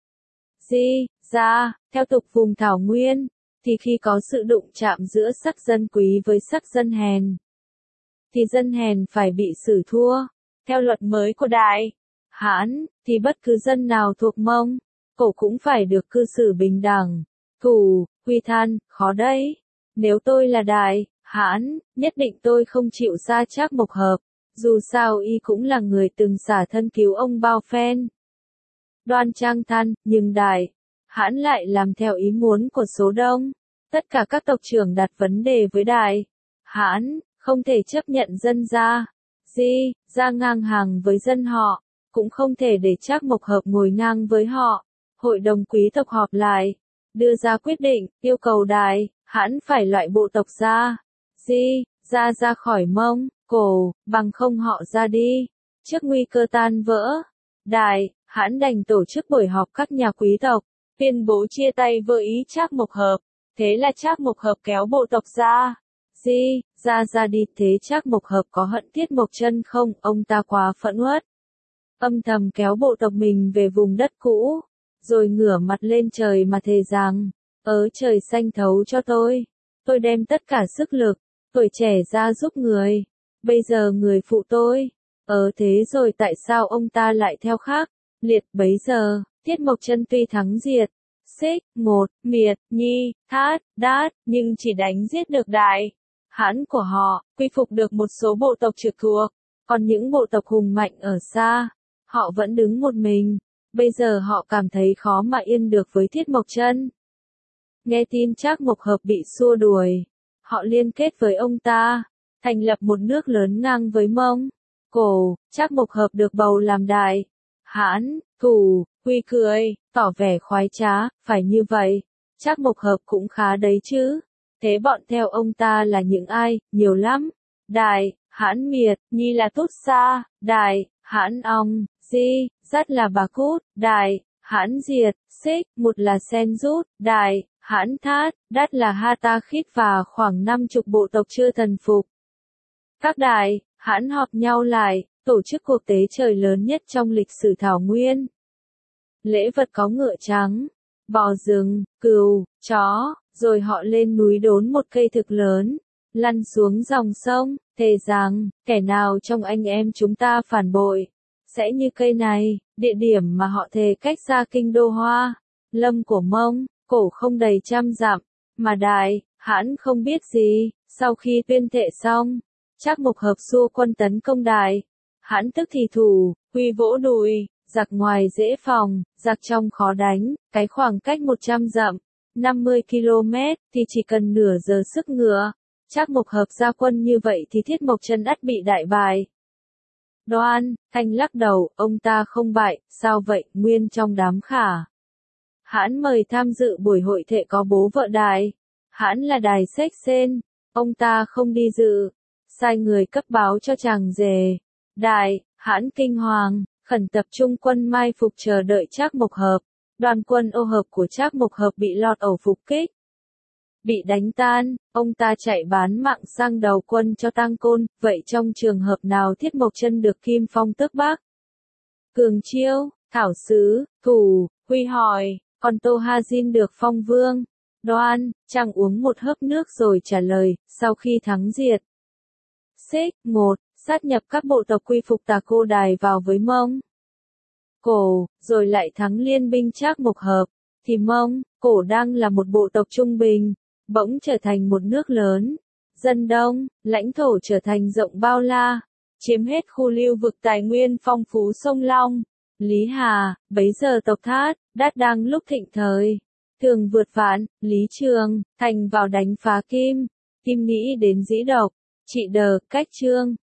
Di, gia, theo tục vùng Thảo Nguyên, thì khi có sự đụng chạm giữa sắc dân quý với sắc dân hèn, thì dân hèn phải bị xử thua. Theo luật mới của Đại Hãn, thì bất cứ dân nào thuộc Mông Cổ cũng phải được cư xử bình đẳng. Thủ, Huy than, khó đấy. Nếu tôi là Đại Hãn, nhất định tôi không chịu xa Trác Mộc Hợp, dù sao y cũng là người từng xả thân cứu ông bao phen. Đoan Trang than, nhưng Đại Hãn lại làm theo ý muốn của số đông. Tất cả các tộc trưởng đặt vấn đề với Đại Hãn, không thể chấp nhận dân gia, Di, gia ngang hàng với dân họ, cũng không thể để Trác Mộc Hợp ngồi ngang với họ. Hội đồng quý tộc họp lại, đưa ra quyết định, yêu cầu Đại Hãn phải loại bộ tộc gia, Di, gia ra khỏi Mông Cổ, bằng không họ ra đi. Trước nguy cơ tan vỡ, Đại Hãn đành tổ chức buổi họp các nhà quý tộc, tuyên bố chia tay với ý Trác Mộc Hợp. Thế là Trác Mộc Hợp kéo bộ tộc gia, Di, ra ra đi. Thế Trác Mộc Hợp có hận Thiết Mộc Chân không? Ông ta quá phẫn uất, âm thầm kéo bộ tộc mình về vùng đất cũ, rồi ngửa mặt lên trời mà thề rằng, ớ trời xanh thấu cho tôi, tôi đem tất cả sức lực, tuổi trẻ ra giúp người, bây giờ người phụ tôi. Ờ thế rồi tại sao ông ta lại theo khác? Liệt bấy giờ, Tiết Mộc Chân tuy thắng diệt, Xích, Một, Miệt, Nhi, Thát, Đát, nhưng chỉ đánh giết được Đại Hãn của họ, quy phục được một số bộ tộc trực thuộc, còn những bộ tộc hùng mạnh ở xa, họ vẫn đứng một mình. Bây giờ họ cảm thấy khó mà yên được với Thiết Mộc Chân. Nghe tin Trác Mộc Hợp bị xua đuổi, họ liên kết với ông ta, thành lập một nước lớn ngang với Mông Cổ. Trác Mộc Hợp được bầu làm Đại Hãn thủ. Huy cười, tỏ vẻ khoái trá, phải như vậy. Trác Mộc Hợp cũng khá đấy chứ. Thế bọn theo ông ta là những ai? Nhiều lắm. Đại Hãn Miệt, Nhi là Tút Sa, Đại Hãn Ong, Di, Dắt là Bà Cút, Đại Hãn Diệt, Xích, Một là Sen Rút, Đại Hãn Thát, Đát là Hata Khít và khoảng năm chục bộ tộc chưa thần phục. Các Đại Hãn họp nhau lại, tổ chức cuộc tế trời lớn nhất trong lịch sử Thảo Nguyên. Lễ vật có ngựa trắng, bò rừng, cừu, chó, rồi họ lên núi đốn một cây thực lớn, lăn xuống dòng sông, thề rằng, kẻ nào trong anh em chúng ta phản bội, sẽ như cây này. Địa điểm mà họ thề cách xa kinh đô Hoa Lâm của Mông Cổ không đầy trăm dặm, mà Đại Hãn không biết gì. Sau khi tuyên thệ xong, Trác Mộc Hợp xua quân tấn công Đại Hãn, tức thì thủ, Huy vỗ đùi, giặc ngoài dễ phòng, giặc trong khó đánh. Cái khoảng cách một trăm dặm, năm mươi ki lô mét, thì chỉ cần nửa giờ sức ngựa. Trác Mộc Hợp ra quân như vậy thì Thiết Mộc Chân ắt bị đại bại. Đoan Thanh lắc đầu, ông ta không bại. Sao vậy? Nguyên trong đám Khả Hãn mời tham dự buổi hội thệ có bố vợ Đại Hãn là Đài Xếch Sên, ông ta không đi dự, sai người cấp báo cho chàng rể. Đại Hãn kinh hoàng, khẩn tập trung quân mai phục chờ đợi Trác Mộc Hợp. Đoàn quân ô hợp của Trác Mộc Hợp bị lọt ẩu phục kích, bị đánh tan, ông ta chạy bán mạng sang đầu quân cho Tang Côn. Vậy trong trường hợp nào Thiết Mộc Chân được Kim Phong tước Bắc Cường Chiêu, Thảo Sứ, Thủ? Huy hỏi. Còn Tô Ha Jin được phong vương. Đoan Chàng uống một hớp nước rồi trả lời. Sau khi thắng diệt Xích, Một, sát nhập các bộ tộc quy phục Tà Cô Đài vào với Mông Cổ, rồi lại thắng liên binh Trác Mộc Hợp, thì Mông Cổ đang là một bộ tộc trung bình, bỗng trở thành một nước lớn, dân đông, lãnh thổ trở thành rộng bao la, chiếm hết khu lưu vực tài nguyên phong phú sông Long, Lý Hà. Bấy giờ tộc Thát, Đát đang lúc thịnh thời, thường vượt vạn. Lý Trường Thành vào đánh phá Kim. Kim nghĩ đến dĩ độc, trị đờ, cách Trương